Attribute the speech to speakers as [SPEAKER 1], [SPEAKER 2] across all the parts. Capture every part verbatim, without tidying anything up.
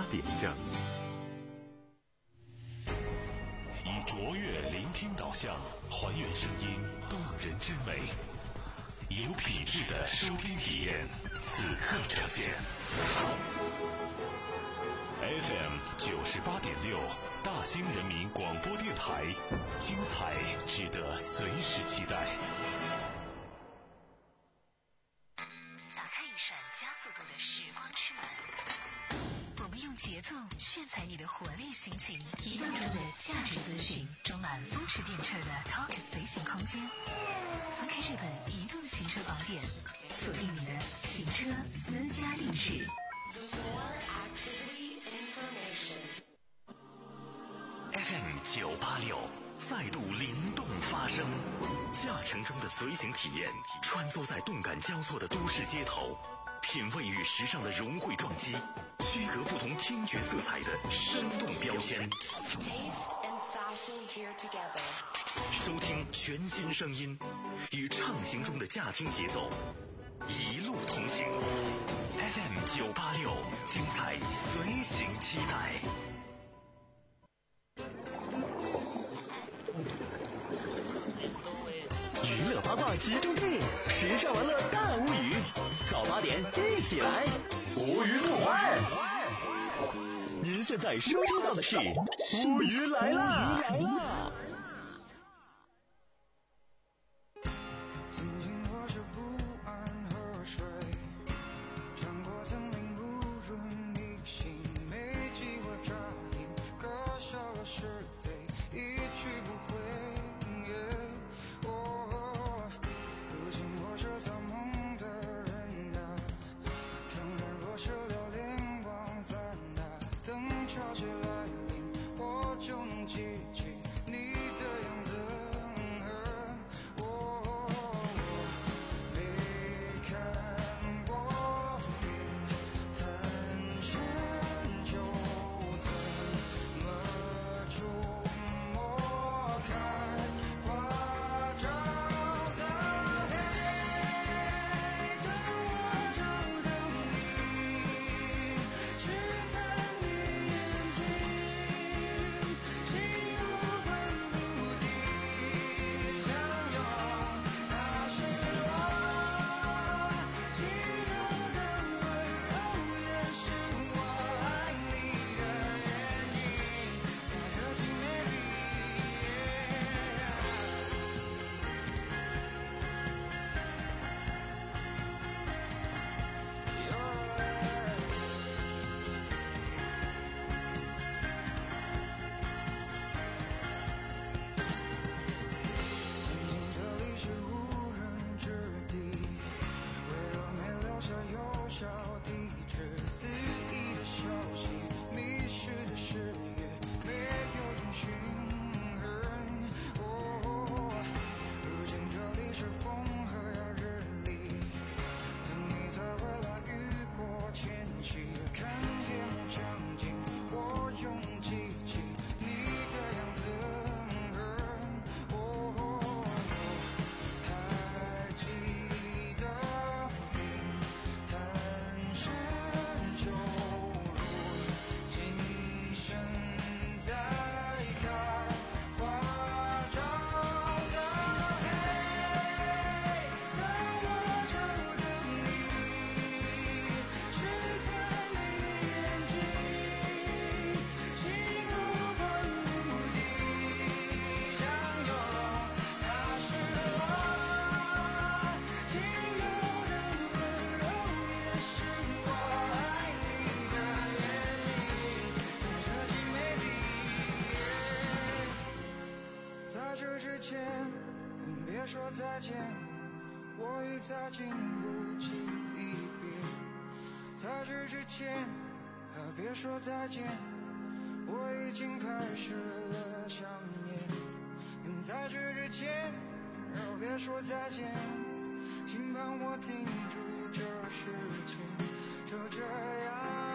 [SPEAKER 1] 点正。
[SPEAKER 2] 以卓越聆听导向，还原声音动人之美，有品质的收听体验，此刻呈现。F M 九十八点六，大兴人民广播电台，精彩值得随时期待。
[SPEAKER 3] 打开一扇加速度的时光之门，我们用节奏炫彩你的活力心情，移动中的价值资讯，装满风驰电掣的 Talk 随行空间。翻开这本移动行车宝典，锁定你的行车私家定制。
[SPEAKER 2] F M 九八六再度灵动发声，驾乘中的随行体验，穿梭在动感交错的都市街头，品味与时尚的融汇撞击，区隔不同听觉色彩的生动标签。收听全新声音，与畅行中的驾听节奏，一路同行。F M 九八六，精彩随行期待。
[SPEAKER 4] 娱乐八卦集中地，时尚玩乐大无语。早八点一起来，无语不欢。您现在收听到的是无语来啦！来啦！
[SPEAKER 5] 别说再见，我已经开始了想念。在这之前，哦，别说再见，请帮我停住这时间，就这样。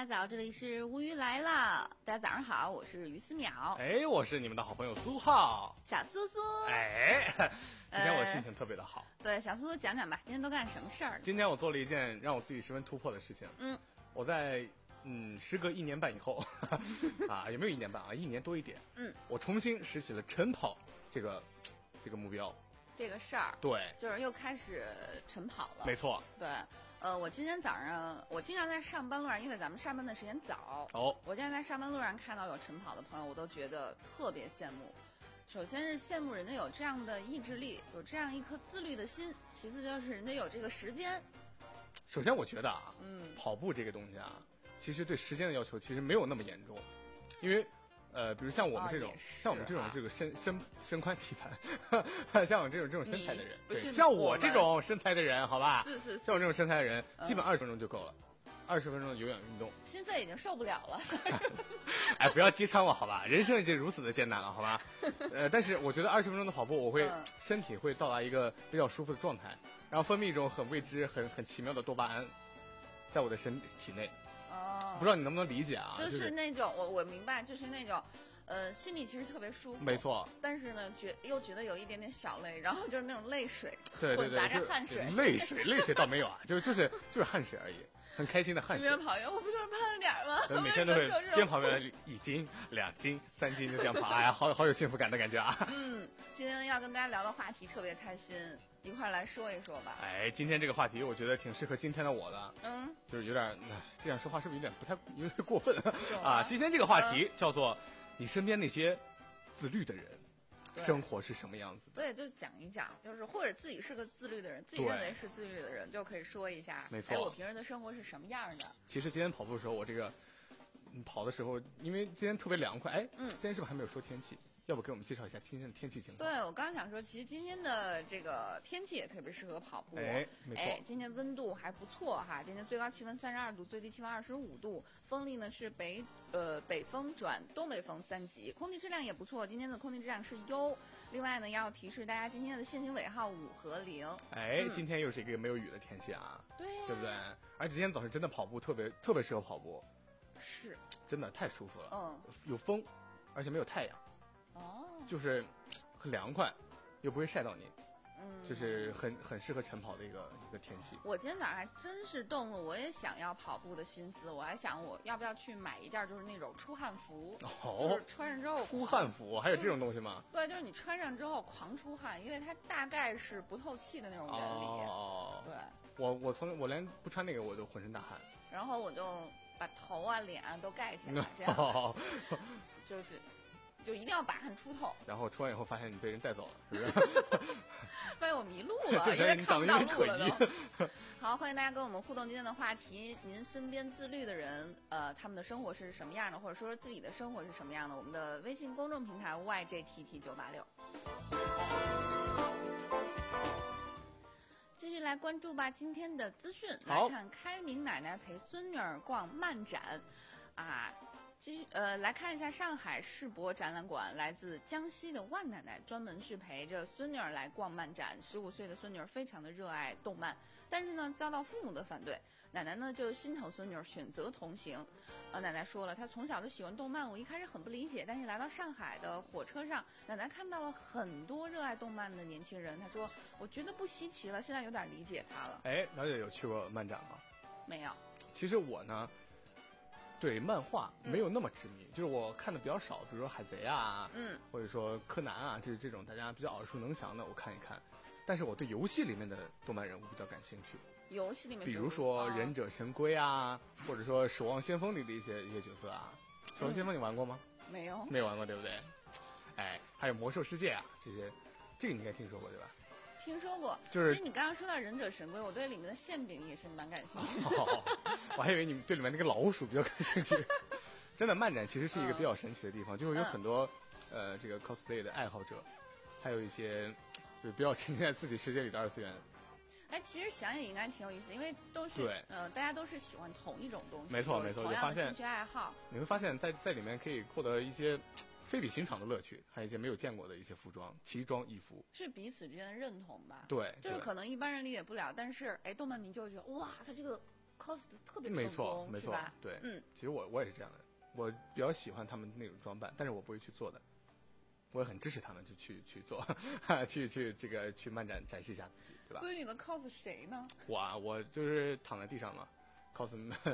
[SPEAKER 1] 家早，这里是无鱼来了。大家早上好，我是于思淼。
[SPEAKER 6] 哎，我是你们的好朋友苏浩，
[SPEAKER 1] 小苏苏。
[SPEAKER 6] 哎，今天我心情特别的好。
[SPEAKER 1] 呃、对，小苏苏讲讲吧，今天都干什么事儿？
[SPEAKER 6] 今天我做了一件让我自己十分突破的事情。
[SPEAKER 1] 嗯，
[SPEAKER 6] 我在嗯时隔一年半以后，啊，也没有一年半啊，一年多一点。
[SPEAKER 1] 嗯，
[SPEAKER 6] 我重新拾起了晨跑这个这个目标。
[SPEAKER 1] 这个事儿，
[SPEAKER 6] 对，
[SPEAKER 1] 就是又开始晨跑了。
[SPEAKER 6] 没错。
[SPEAKER 1] 对。呃，我今天早上，我经常在上班路上，因为咱们上班的时间早。
[SPEAKER 6] 哦。
[SPEAKER 1] 我经常在上班路上看到有晨跑的朋友，我都觉得特别羡慕。首先是羡慕人家有这样的意志力，有这样一颗自律的心；其次就是人家有这个时间。
[SPEAKER 6] 首先，我觉得啊，
[SPEAKER 1] 嗯，
[SPEAKER 6] 跑步这个东西啊，其实对时间的要求其实没有那么严重，因为。呃，比如像我们这种，
[SPEAKER 1] 哦、
[SPEAKER 6] 像我们这种这个身身身宽体盘，像我这种这种身材的人，对，像我这种身材的人，好吧，
[SPEAKER 1] 是是是，
[SPEAKER 6] 像我这种身材的人，嗯、基本二十分钟就够了，二十分钟的有氧运动，
[SPEAKER 1] 心肺已经受不了了。
[SPEAKER 6] 哎，不要击穿我，好吧，人生已经如此的艰难了，好吧，呃，但是我觉得二十分钟的跑步，我会、嗯、身体会到达一个比较舒服的状态，然后分泌一种很未知、很很奇妙的多巴胺，在我的身体内。
[SPEAKER 1] 哦，
[SPEAKER 6] 不知道你能不能理解啊？
[SPEAKER 1] 就是、就是、那种我我明白，就是那种，呃，心里其实特别舒服，
[SPEAKER 6] 没错。
[SPEAKER 1] 但是呢，觉又觉得有一点点小累，然后就是那种泪水，
[SPEAKER 6] 对对对，
[SPEAKER 1] 混杂着汗水。
[SPEAKER 6] 泪水，泪水倒没有啊，就是就是就是汗水而已，很开心的汗水。
[SPEAKER 1] 一边跑一边，我不就是胖了点吗？
[SPEAKER 6] 每天都会边跑边一斤、两斤、三斤就这样跑，哎呀，好好有幸福感的感觉啊。
[SPEAKER 1] 嗯，今天要跟大家聊的话题特别开心。一块来说一说吧。
[SPEAKER 6] 哎，今天这个话题我觉得挺适合今天的我的。
[SPEAKER 1] 嗯，
[SPEAKER 6] 就是有点，这样说话是不是有点不太有点过分啊？今天这个话题叫做你身边那些自律的人，生活是什么样子的？
[SPEAKER 1] 对，就讲一讲，就是或者自己是个自律的人，自己认为是自律的人，就可以说一下。
[SPEAKER 6] 没错。
[SPEAKER 1] 哎，我平时的生活是什么样的？
[SPEAKER 6] 其实今天跑步的时候，我这个跑的时候，因为今天特别凉快，哎，
[SPEAKER 1] 嗯，
[SPEAKER 6] 今天是不是还没有说天气？要不给我们介绍一下今天的天气情况？
[SPEAKER 1] 对，我刚想说，其实今天的这个天气也特别适合跑步。
[SPEAKER 6] 哎，没错。
[SPEAKER 1] 哎，今天温度还不错哈，今天最高气温三十二度，最低气温二十五度，风力呢是北呃北风转东北风三级，空气质量也不错，今天的空气质量是优。另外呢，要提示大家今天的限行尾号五和零。
[SPEAKER 6] 哎，嗯、今天又是一个没有雨的天气啊，
[SPEAKER 1] 对、啊，
[SPEAKER 6] 对不对？而且今天早上真的跑步特别特别适合跑步，
[SPEAKER 1] 是，
[SPEAKER 6] 真的太舒服了。
[SPEAKER 1] 嗯，
[SPEAKER 6] 有风，而且没有太阳。
[SPEAKER 1] 哦，
[SPEAKER 6] 就是很凉快，又不会晒到你，
[SPEAKER 1] 嗯，
[SPEAKER 6] 就是很很适合晨跑的一个一个天气。
[SPEAKER 1] 我今天早上还真是动了我也想要跑步的心思，我还想我要不要去买一件就是那种出汗服，
[SPEAKER 6] 哦，
[SPEAKER 1] 就是穿上之后
[SPEAKER 6] 出汗服，还有这种东西吗？
[SPEAKER 1] 对，就是你穿上之后狂出汗，因为它大概是不透气的那种原理。
[SPEAKER 6] 哦，
[SPEAKER 1] 对，
[SPEAKER 6] 我我从我连不穿那个我都浑身大汗，
[SPEAKER 1] 然后我就把头啊脸啊都盖起来，这样、哦、就是。就一定要把汗出透，
[SPEAKER 6] 然后出完以后发现你被人带走了，是不是？
[SPEAKER 1] 发现我迷路了，
[SPEAKER 6] 这
[SPEAKER 1] 因为看不到路
[SPEAKER 6] 了
[SPEAKER 1] 都。好，欢迎大家跟我们互动今天的话题，您身边自律的人，呃，他们的生活是什么样的，或者说说自己的生活是什么样的？我们的微信公众平台 Y J T T 九八六。继续来关注吧，今天的资讯，来看开明奶奶陪孙女儿逛漫展，啊。继续呃，来看一下上海世博展览馆，来自江西的万奶奶专门是陪着孙女儿来逛漫展。十五岁的孙女儿非常的热爱动漫，但是呢遭到父母的反对，奶奶呢就心疼孙女儿，选择同行。呃，奶奶说了，她从小就喜欢动漫，我一开始很不理解，但是来到上海的火车上，奶奶看到了很多热爱动漫的年轻人，她说我觉得不稀奇了，现在有点理解她了。
[SPEAKER 6] 哎，了解有去过漫展吗？
[SPEAKER 1] 没有。
[SPEAKER 6] 其实我呢。对漫画没有那么执迷，嗯、就是我看的比较少，比如说海贼啊，
[SPEAKER 1] 嗯，
[SPEAKER 6] 或者说柯南啊，就是这种大家比较耳熟能详的，我看一看。但是我对游戏里面的动漫人物比较感兴趣。
[SPEAKER 1] 游戏里面，
[SPEAKER 6] 比如说《忍者神龟》啊，哦、或者说《守望先锋》里的一些一些角色啊。《守望先锋》你玩过吗？
[SPEAKER 1] 嗯、没有，
[SPEAKER 6] 没有玩过，对不对？哎，还有《魔兽世界》啊，这些，这个你应该听说过对吧？
[SPEAKER 1] 听说过，
[SPEAKER 6] 就是
[SPEAKER 1] 其实你刚刚说到忍者神龟，我对里面的馅饼也是蛮感兴趣的。
[SPEAKER 6] 哦，我还以为你对里面那个老鼠比较感兴趣。真的，漫展其实是一个比较神奇的地方，嗯、就会有很多、嗯、呃这个 cosplay 的爱好者，还有一些就是比较沉浸在自己世界里的二次元。
[SPEAKER 1] 哎，其实想也应该挺有意思，因为都是
[SPEAKER 6] 对，
[SPEAKER 1] 呃，大家都是喜欢同一种东西，
[SPEAKER 6] 没错没错，
[SPEAKER 1] 同样的兴趣爱好。
[SPEAKER 6] 你会发现在在里面可以获得一些非比寻常的乐趣，还有一些没有见过的一些服装，奇装异服，
[SPEAKER 1] 是彼此之间的认同吧？
[SPEAKER 6] 对，
[SPEAKER 1] 就是可能一般人理解不了，但是哎，动漫迷就会觉得哇，他这个 cos 的特别
[SPEAKER 6] 没
[SPEAKER 1] 成功，
[SPEAKER 6] 错没错
[SPEAKER 1] 是吧？
[SPEAKER 6] 对，
[SPEAKER 1] 嗯，
[SPEAKER 6] 其实我我也是这样的，我比较喜欢他们那种装扮，但是我不会去做的。我也很支持他们就去去做，去去这个去漫展展示一下自己，对吧？
[SPEAKER 1] 所以你的 cos 谁呢？
[SPEAKER 6] 我啊，我就是躺在地上嘛。cos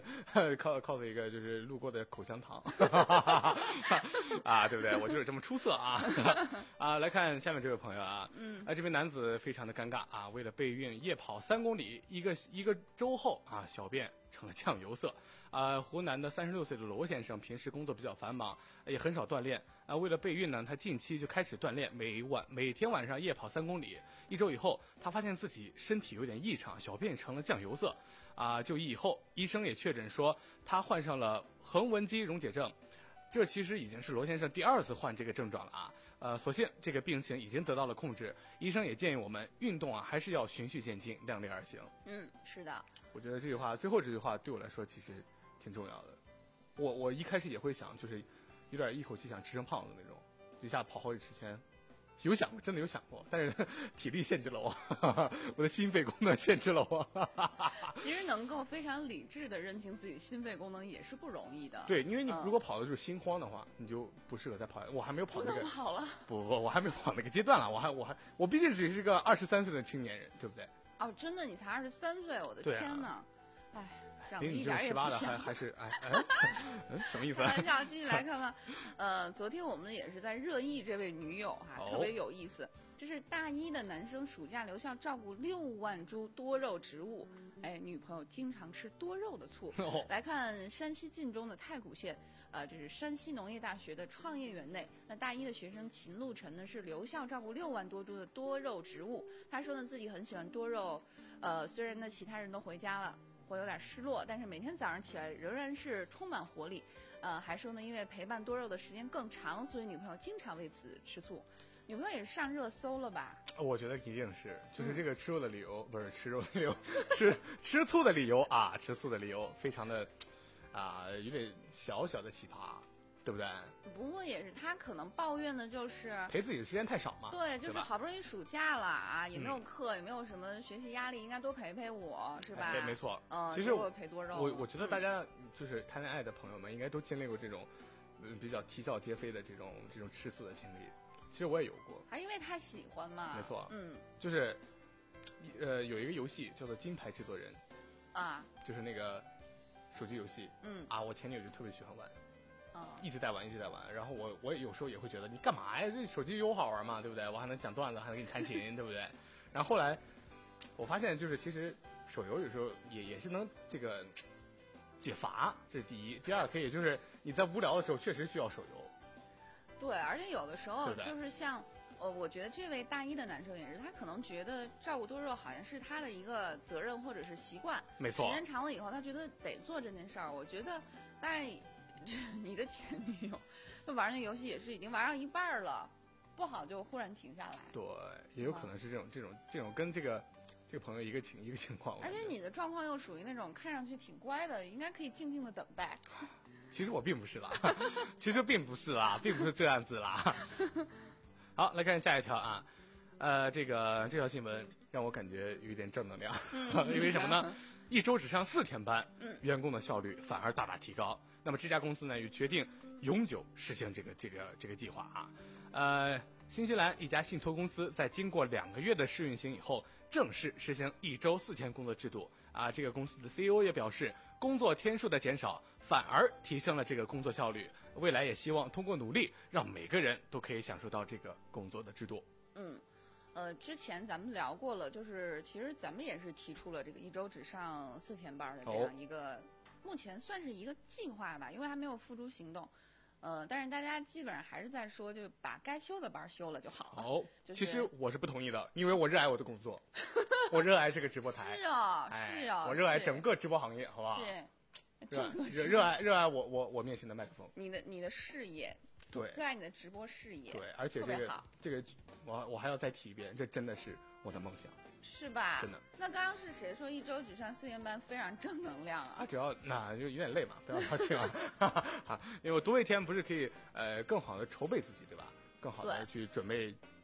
[SPEAKER 6] cos cos 一个就是路过的口香糖，啊，对不对？我就是这么出色啊！啊，来看下面这位朋友啊，嗯，啊，这位男子非常的尴尬啊，为了备孕夜跑三公里，一个一个周后啊，小便成了酱油色。啊，湖南的三十六岁的罗先生平时工作比较繁忙，也很少锻炼啊。为了备孕呢，他近期就开始锻炼，每晚每天晚上夜跑三公里。一周以后，他发现自己身体有点异常，小便成了酱油色。啊，就医以后，医生也确诊说他患上了横纹肌溶解症，这其实已经是罗先生第二次患这个症状了啊。呃，所幸这个病情已经得到了控制，医生也建议我们运动啊，还是要循序渐进，量力而行。
[SPEAKER 1] 嗯，是的。
[SPEAKER 6] 我觉得这句话，最后这句话对我来说其实挺重要的。我我一开始也会想，就是有点一口气想吃成胖子那种，一下跑好几十圈。有想过，真的有想过，但是体力限制了我，我的心肺功能限制了我。
[SPEAKER 1] 其实能够非常理智的认清自己心肺功能也是不容易的。
[SPEAKER 6] 对，因为你
[SPEAKER 1] 嗯
[SPEAKER 6] 如果跑的就是心慌的话，你就不适合再跑。我还没有跑
[SPEAKER 1] 不
[SPEAKER 6] 那个，
[SPEAKER 1] 能跑了。
[SPEAKER 6] 不不，我还没有跑那个阶段了。我还我还我毕竟只是个二十三岁的青年人，对不对？
[SPEAKER 1] 哦，真的，你才二十三岁，我的
[SPEAKER 6] 对啊
[SPEAKER 1] 天哪！哎，长
[SPEAKER 6] 离
[SPEAKER 1] 得一点儿也
[SPEAKER 6] 你这个十八
[SPEAKER 1] 不像。
[SPEAKER 6] 的还还是哎哎，嗯，什么意思
[SPEAKER 1] 开？玩笑，继续来看看。呃，昨天我们也是在热议这位女友哈、
[SPEAKER 6] 哦
[SPEAKER 1] 特别有意思。这是大一的男生暑假留校照顾六万株多肉植物，哎，女朋友经常吃多肉的醋。
[SPEAKER 6] 哦
[SPEAKER 1] 来看山西晋中的太谷县，呃，这是山西农业大学的创业园内。那大一的学生秦路晨呢，是留校照顾六万多株的多肉植物。他说呢，自己很喜欢多肉，呃，虽然呢其他人都回家了，会有点失落，但是每天早上起来仍然是充满活力。呃，还说呢，因为陪伴多肉的时间更长，所以女朋友经常为此吃醋。女朋友也是上热搜了吧？
[SPEAKER 6] 我觉得一定是，就是这个吃肉的理由，不是吃肉的理由，吃吃醋的理由啊，吃醋的理由非常的啊，有点小小的奇葩，对不对？
[SPEAKER 1] 不过也是，他可能抱怨的就是
[SPEAKER 6] 陪自己的时间太少嘛。
[SPEAKER 1] 对，就是
[SPEAKER 6] 吧
[SPEAKER 1] 好不容易暑假了啊，也没有课，也没有什么学习压力，应该多陪陪我，是吧？
[SPEAKER 6] 哎，没错。
[SPEAKER 1] 嗯，
[SPEAKER 6] 其实
[SPEAKER 1] 我陪多肉。
[SPEAKER 6] 我我觉得大家就是谈恋爱的朋友们，应该都经历过这种，嗯，比较啼笑皆非的这种这种吃醋的经历。其实我也有过，
[SPEAKER 1] 还因为他喜欢嘛。
[SPEAKER 6] 没错，
[SPEAKER 1] 嗯，
[SPEAKER 6] 就是，呃，有一个游戏叫做《金牌制作人》，
[SPEAKER 1] 啊，
[SPEAKER 6] 就是那个手机游戏，
[SPEAKER 1] 嗯，
[SPEAKER 6] 啊，我前女友就特别喜欢玩，
[SPEAKER 1] 啊，
[SPEAKER 6] 一直在玩，一直在玩。然后我我有时候也会觉得，你干嘛呀？这手机有好玩嘛，对不对？我还能讲段子，还能给你弹琴，对不对？然后后来我发现，就是其实手游有时候也也是能这个解乏，这是第一。第二，可以就是你在无聊的时候确实需要手游。
[SPEAKER 1] 对，而且有的时候
[SPEAKER 6] 对不对
[SPEAKER 1] 就是像，呃，我觉得这位大一的男生也是，他可能觉得照顾多肉好像是他的一个责任或者是习惯，
[SPEAKER 6] 没错
[SPEAKER 1] 时间长了以后，他觉得得做这件事儿。我觉得，大概你的前女友，他玩那个游戏也是已经玩到一半儿了，不好就忽然停下来。
[SPEAKER 6] 对，也有可能是这种这种这种跟这个这个朋友一个情一个情况。
[SPEAKER 1] 而且你的状况又属于那种看上去挺乖的，应该可以静静的等待。
[SPEAKER 6] 其实我并不是啦，其实并不是啦，并不是这样子啦。好，来看下一条啊，呃，这个这条新闻让我感觉有一点正能量，
[SPEAKER 1] 嗯、
[SPEAKER 6] 因为什么呢？一周只上四天班，
[SPEAKER 1] 嗯，
[SPEAKER 6] 员工的效率反而大大提高。那么这家公司呢，也决定永久实行这个这个这个计划啊。呃，新西兰一家信托公司在经过两个月的试运行以后，正式实行一周四天工作制度啊。这个公司的 C E O 也表示，工作天数的减少反而提升了这个工作效率。未来也希望通过努力，让每个人都可以享受到这个工作的制度。
[SPEAKER 1] 嗯。呃，之前咱们聊过了，就是其实咱们也是提出了这个一周只上四天班的这样一个，哦、目前算是一个计划吧，因为还没有付诸行动。呃，但是大家基本上还是在说，就把该休的班休了就好了。
[SPEAKER 6] 哦，
[SPEAKER 1] 就是、
[SPEAKER 6] 其实我是不同意的，因为我热爱我的工作，我热爱这个直播台。
[SPEAKER 1] 是哦，
[SPEAKER 6] 哎、
[SPEAKER 1] 是哦，
[SPEAKER 6] 我热爱整个直播行业，好不好？
[SPEAKER 1] 是，
[SPEAKER 6] 热热热爱热爱我我我面前的麦克风。
[SPEAKER 1] 你的你的事业。
[SPEAKER 6] 对，
[SPEAKER 1] 热爱你的直播事业。
[SPEAKER 6] 对，而且这个这个，我我还要再提一遍，这真的是我的梦想，
[SPEAKER 1] 是吧？
[SPEAKER 6] 真的。
[SPEAKER 1] 那刚刚是谁说一周只上四天班非常正能量啊？
[SPEAKER 6] 啊，只要那就有点累嘛，不要着急啊。因为我多一天不是可以呃更好的筹备自己，对吧？更好的去准备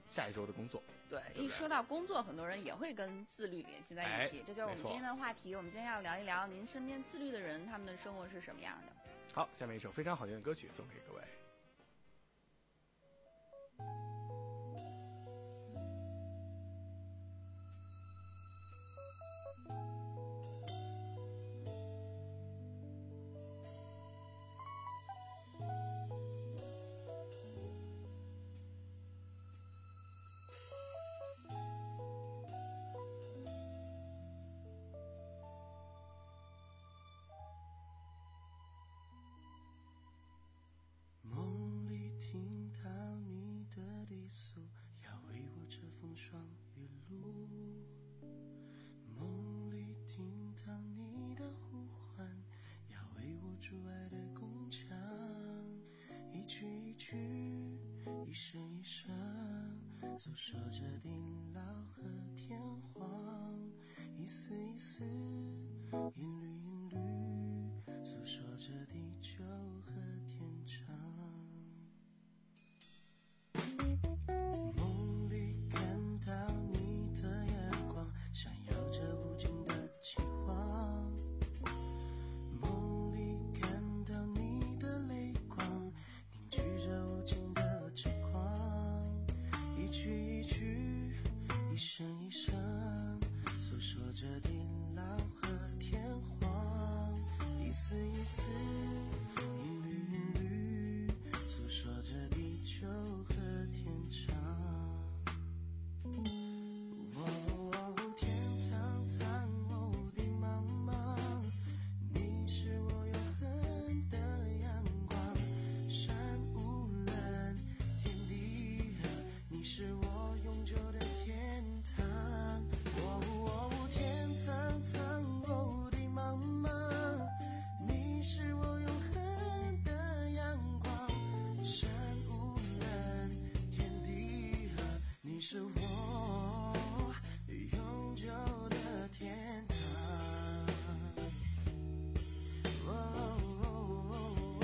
[SPEAKER 6] 下一周的工作。
[SPEAKER 1] 对，
[SPEAKER 6] 对
[SPEAKER 1] 一说到工作，很多人也会跟自律联系在一起，
[SPEAKER 6] 哎、
[SPEAKER 1] 这就是我们
[SPEAKER 6] 没错
[SPEAKER 1] 今天的话题。我们今天要聊一聊您身边自律的人，他们的生活是什么样的。
[SPEAKER 6] 好，下面一首非常好听的歌曲送给各位。
[SPEAKER 5] 梦里听到你的低诉，要为我遮风霜雨露。梦里听到你的呼唤，要为我筑爱的宫墙。一句一句，一声一声，诉说着地老和天荒。一丝一丝，一缕一缕，诉说着地久和天长。梦里看到你的眼光，闪耀着无尽的期望。梦里看到你的泪光，凝聚着无尽的痴狂。一句一句，一声一声，诉说着地老和天荒。一丝一丝，一缕一缕，诉说着地久和天长。哦，天苍苍，哦，地茫茫，你是我永恒的阳光。山无棱，天地合，你是我永久的天堂。哦，天苍苍，哦，地茫茫，你是我永恒的阳光。山无棱，天地合，你是我永久的天堂。哦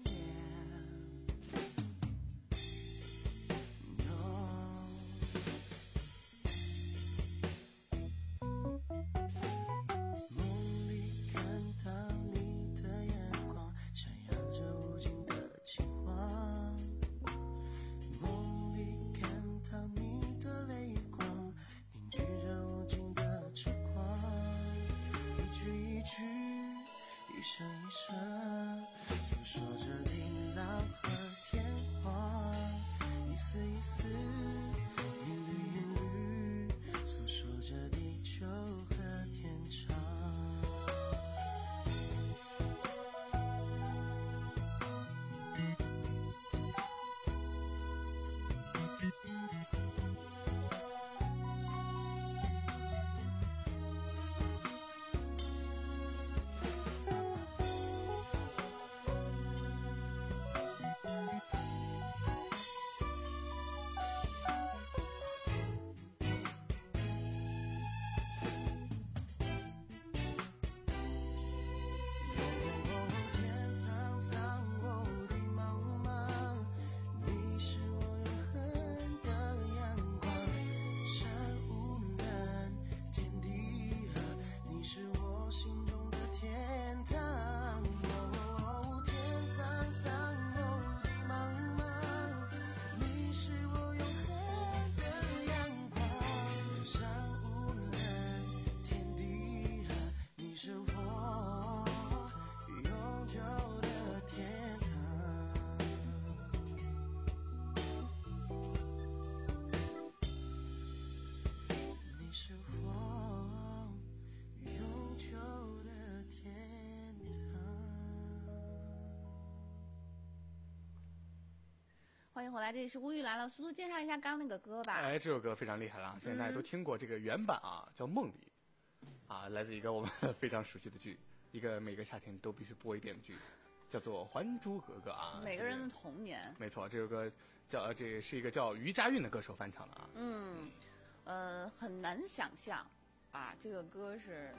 [SPEAKER 5] 梦里看到你的眼光，闪耀着无尽的期望。梦里看到你的泪光，凝聚着无尽的痴狂。一句一句，一声一声，诉说着地老和天荒。一丝一丝，一缕一缕，诉说着地久和天长。天苍苍，哦，地茫茫，你是我永恒的阳光。山无棱，天地合，你是我心中的天堂。哦，天苍苍，哦，地茫茫，你是我永恒的阳光。山无棱，天地合，你是我永久的天堂。你是我永久的天堂。
[SPEAKER 1] 欢迎回来，这里是乌玉来了。苏苏介绍一下刚刚那个歌吧。
[SPEAKER 6] 哎，这首歌非常厉害了，相信大家都听过这个原版啊，叫《梦里》，啊，来自一个我们非常熟悉的剧，一个每个夏天都必须播一遍的剧，叫做《还珠格格》啊。
[SPEAKER 1] 每个人的童年。
[SPEAKER 6] 没错，这首歌叫呃这是一个叫于佳韵的歌手翻唱的啊。
[SPEAKER 1] 嗯，呃，很难想象啊，这个歌是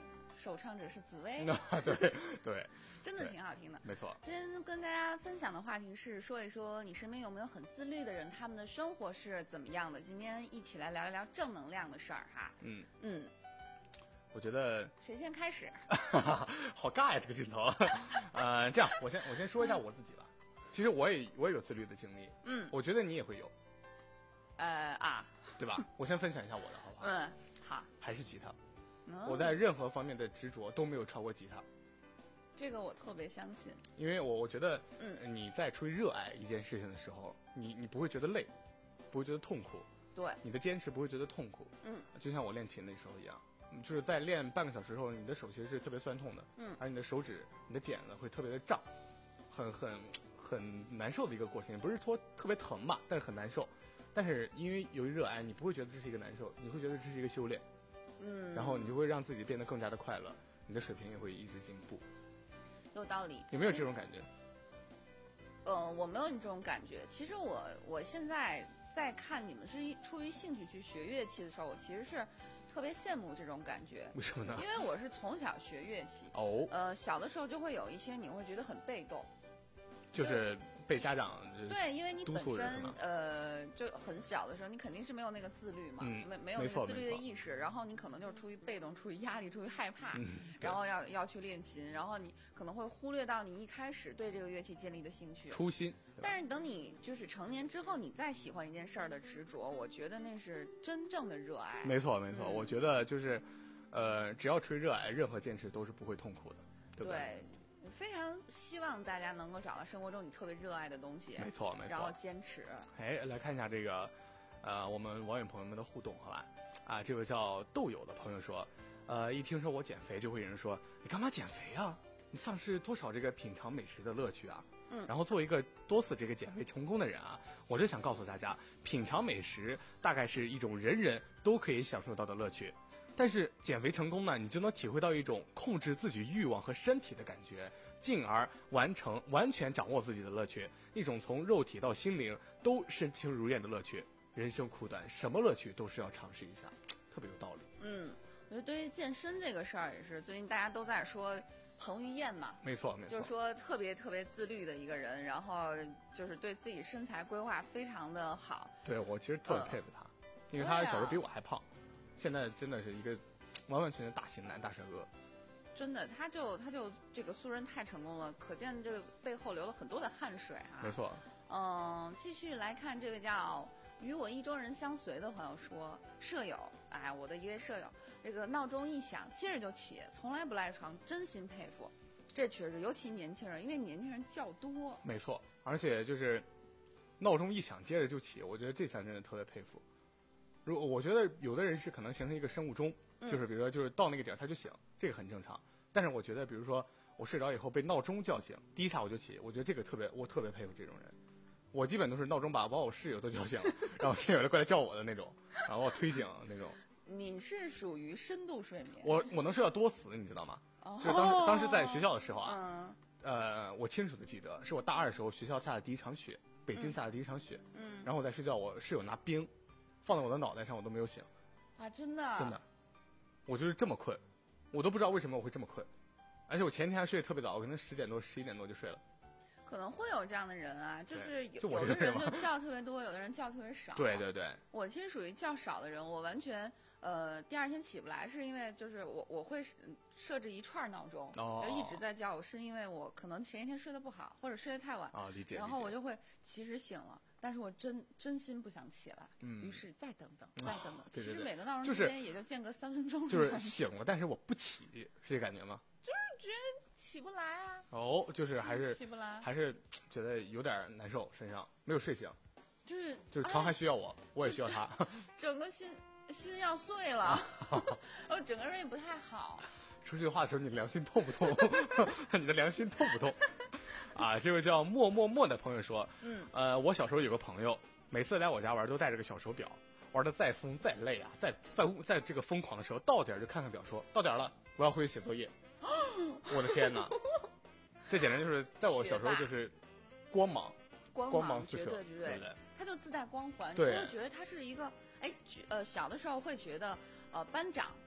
[SPEAKER 1] 首唱者是紫薇。
[SPEAKER 6] 对对，
[SPEAKER 1] 真的挺好听的。
[SPEAKER 6] 没错。
[SPEAKER 1] 今天跟大家分享的话题是说一说你身边有没有很自律的人，他们的生活是怎么样的。今天一起来聊一聊正能量的事儿哈。
[SPEAKER 6] 嗯
[SPEAKER 1] 嗯，
[SPEAKER 6] 我觉得
[SPEAKER 1] 谁先开始？
[SPEAKER 6] 好尬呀，这个镜头。呃，这样我先我先说一下我自己吧。其实我也我也有自律的经历。
[SPEAKER 1] 嗯，
[SPEAKER 6] 我觉得你也会有。
[SPEAKER 1] 呃啊，
[SPEAKER 6] 对吧？我先分享一下我的，好不好？
[SPEAKER 1] 嗯，好。
[SPEAKER 6] 还是吉他。
[SPEAKER 1] 嗯、
[SPEAKER 6] 我在任何方面的执着都没有超过吉他。
[SPEAKER 1] 这个我特别相信。
[SPEAKER 6] 因为我我觉得，
[SPEAKER 1] 嗯，
[SPEAKER 6] 你在出于热爱一件事情的时候，你你不会觉得累，不会觉得痛苦。
[SPEAKER 1] 对。
[SPEAKER 6] 你的坚持不会觉得痛苦。
[SPEAKER 1] 嗯。
[SPEAKER 6] 就像我练琴那时候一样，就是在练半个小时后，你的手其实是特别酸痛的。
[SPEAKER 1] 嗯。
[SPEAKER 6] 而你的手指、你的茧子会特别的胀，很很很难受的一个过程，也不是说特别疼吧，但是很难受。但是因为由于热爱，你不会觉得这是一个难受，你会觉得这是一个修炼。
[SPEAKER 1] 嗯。
[SPEAKER 6] 然后你就会让自己变得更加的快乐，你的水平也会一直进步。
[SPEAKER 1] 有道理。
[SPEAKER 6] 有没有这种感觉？
[SPEAKER 1] 呃，我没有你这种感觉。其实我我现在在看你们是出于兴趣去学乐器的时候，我其实是特别羡慕这种感觉。
[SPEAKER 6] 为什么呢？
[SPEAKER 1] 因为我是从小学乐器。
[SPEAKER 6] 哦。
[SPEAKER 1] 呃，小的时候就会有一些你会觉得很被动。
[SPEAKER 6] 就是被家长
[SPEAKER 1] 对，因为你本身
[SPEAKER 6] 督
[SPEAKER 1] 呃就很小的时候，你肯定是没有那个自律嘛，
[SPEAKER 6] 嗯、
[SPEAKER 1] 没没有那个自律的意识，然后你可能就是出于被动、出于压力、出于害怕，
[SPEAKER 6] 嗯、
[SPEAKER 1] 然后要要去练琴，然后你可能会忽略到你一开始对这个乐器建立的兴趣、
[SPEAKER 6] 初心。
[SPEAKER 1] 但是等你就是成年之后，你再喜欢一件事儿的执着，我觉得那是真正的热爱。
[SPEAKER 6] 没错，没错，
[SPEAKER 1] 嗯、
[SPEAKER 6] 我觉得就是，呃，只要出于热爱，任何坚持都是不会痛苦的，对不对？
[SPEAKER 1] 对。非常希望大家能够找到生活中你特别热爱的东西，
[SPEAKER 6] 没错没错，
[SPEAKER 1] 然后坚持。
[SPEAKER 6] 哎，来看一下这个，呃，我们网友朋友们的互动，好吧？啊，这位叫豆友的朋友说，呃，一听说我减肥，就会有人说你干嘛减肥啊？你丧失多少这个品尝美食的乐趣啊？
[SPEAKER 1] 嗯，
[SPEAKER 6] 然后做一个多次这个减肥成功的人啊，我就想告诉大家，品尝美食大概是一种人人都可以享受到的乐趣。但是减肥成功呢，你就能体会到一种控制自己欲望和身体的感觉，进而完成完全掌握自己的乐趣，一种从肉体到心灵都身轻如燕的乐趣。人生苦短，什么乐趣都是要尝试一下，特别有道理。
[SPEAKER 1] 嗯，我觉得对于健身这个事儿也是，最近大家都在说彭于晏嘛，
[SPEAKER 6] 没错没错，
[SPEAKER 1] 就是说特别特别自律的一个人，然后就是对自己身材规划非常的好。
[SPEAKER 6] 对，我其实特别佩服他，呃、因为他小时候比我还胖。现在真的是一个完完全全大型男大帅哥，
[SPEAKER 1] 真的，他就他就这个素人太成功了，可见这个背后流了很多的汗水啊。
[SPEAKER 6] 没错。
[SPEAKER 1] 嗯，继续来看这位叫与我意中人相随的朋友说，舍友，哎，我的一位舍友，这个闹钟一响接着就起，从来不赖床，真心佩服。这确实，尤其年轻人，因为年轻人较多。
[SPEAKER 6] 没错，而且就是闹钟一响接着就起，我觉得这项真的特别佩服。如果我觉得有的人是可能形成一个生物钟，
[SPEAKER 1] 嗯、
[SPEAKER 6] 就是比如说就是到那个点他就醒，这个很正常。但是我觉得，比如说我睡着以后被闹钟叫醒，第一下我就起，我觉得这个特别，我特别佩服这种人。我基本都是闹钟把把我室友都叫醒了，然后室友就过来叫我的那种，然后我推醒那种。
[SPEAKER 1] 你是属于深度睡眠？
[SPEAKER 6] 我我能睡到多死，你知道吗？
[SPEAKER 1] 哦、
[SPEAKER 6] 就是当时当时在学校的时候啊，
[SPEAKER 1] 嗯、
[SPEAKER 6] 呃，我清楚的记得是我大二的时候学校下的第一场雪，北京下的第一场雪，
[SPEAKER 1] 嗯，
[SPEAKER 6] 然后我在睡觉，我室友拿冰放在我的脑袋上，我都没有醒。
[SPEAKER 1] 啊，真的？
[SPEAKER 6] 真的，我就是这么困，我都不知道为什么我会这么困，而且我前天还睡得特别早，我可能十点多、十一点多就睡了。
[SPEAKER 1] 可能会有这样的人啊，就是有
[SPEAKER 6] 就我
[SPEAKER 1] 有的人
[SPEAKER 6] 这个人
[SPEAKER 1] 就觉特别多，有的人觉特别少。
[SPEAKER 6] 对对对，
[SPEAKER 1] 我其实属于觉少的人，我完全呃第二天起不来，是因为就是我我会设置一串闹钟，
[SPEAKER 6] 哦，
[SPEAKER 1] 就一直在叫我，是因为我可能前一天睡得不好，或者睡得太晚，
[SPEAKER 6] 啊、哦，理解。
[SPEAKER 1] 然后我就会其实醒了，但是我真真心不想起来，
[SPEAKER 6] 嗯，
[SPEAKER 1] 于是再等等，再等等。
[SPEAKER 6] 哦、对对对，
[SPEAKER 1] 其实每个闹钟
[SPEAKER 6] 之
[SPEAKER 1] 间也就间隔三分钟，
[SPEAKER 6] 就是醒了，但是我不起，是这感觉吗？
[SPEAKER 1] 就是觉得起不来啊。
[SPEAKER 6] 哦，就是还是
[SPEAKER 1] 起不来，
[SPEAKER 6] 还是觉得有点难受，身上没有睡醒，
[SPEAKER 1] 就是
[SPEAKER 6] 就是床还需要我，哎、我也需要他，
[SPEAKER 1] 整个心心要碎了，我整个人也不太好。
[SPEAKER 6] 说这句话的时候，你良心痛不痛？你的良心痛不痛？啊，这位叫默默默的朋友说，
[SPEAKER 1] 嗯，
[SPEAKER 6] 呃，我小时候有个朋友，每次来我家玩都带着个小手表，玩的再疯再累啊，在在在这个疯狂的时候，到点就看看表，说到点了，我要回去写作业。我的天哪，这简直就是在我小时候就是光芒，
[SPEAKER 1] 光
[SPEAKER 6] 芒芒
[SPEAKER 1] 绝对绝
[SPEAKER 6] 对对，
[SPEAKER 1] 他就自带光环，
[SPEAKER 6] 对，
[SPEAKER 1] 你会觉得他是一个哎，呃，小的时候会觉得呃班长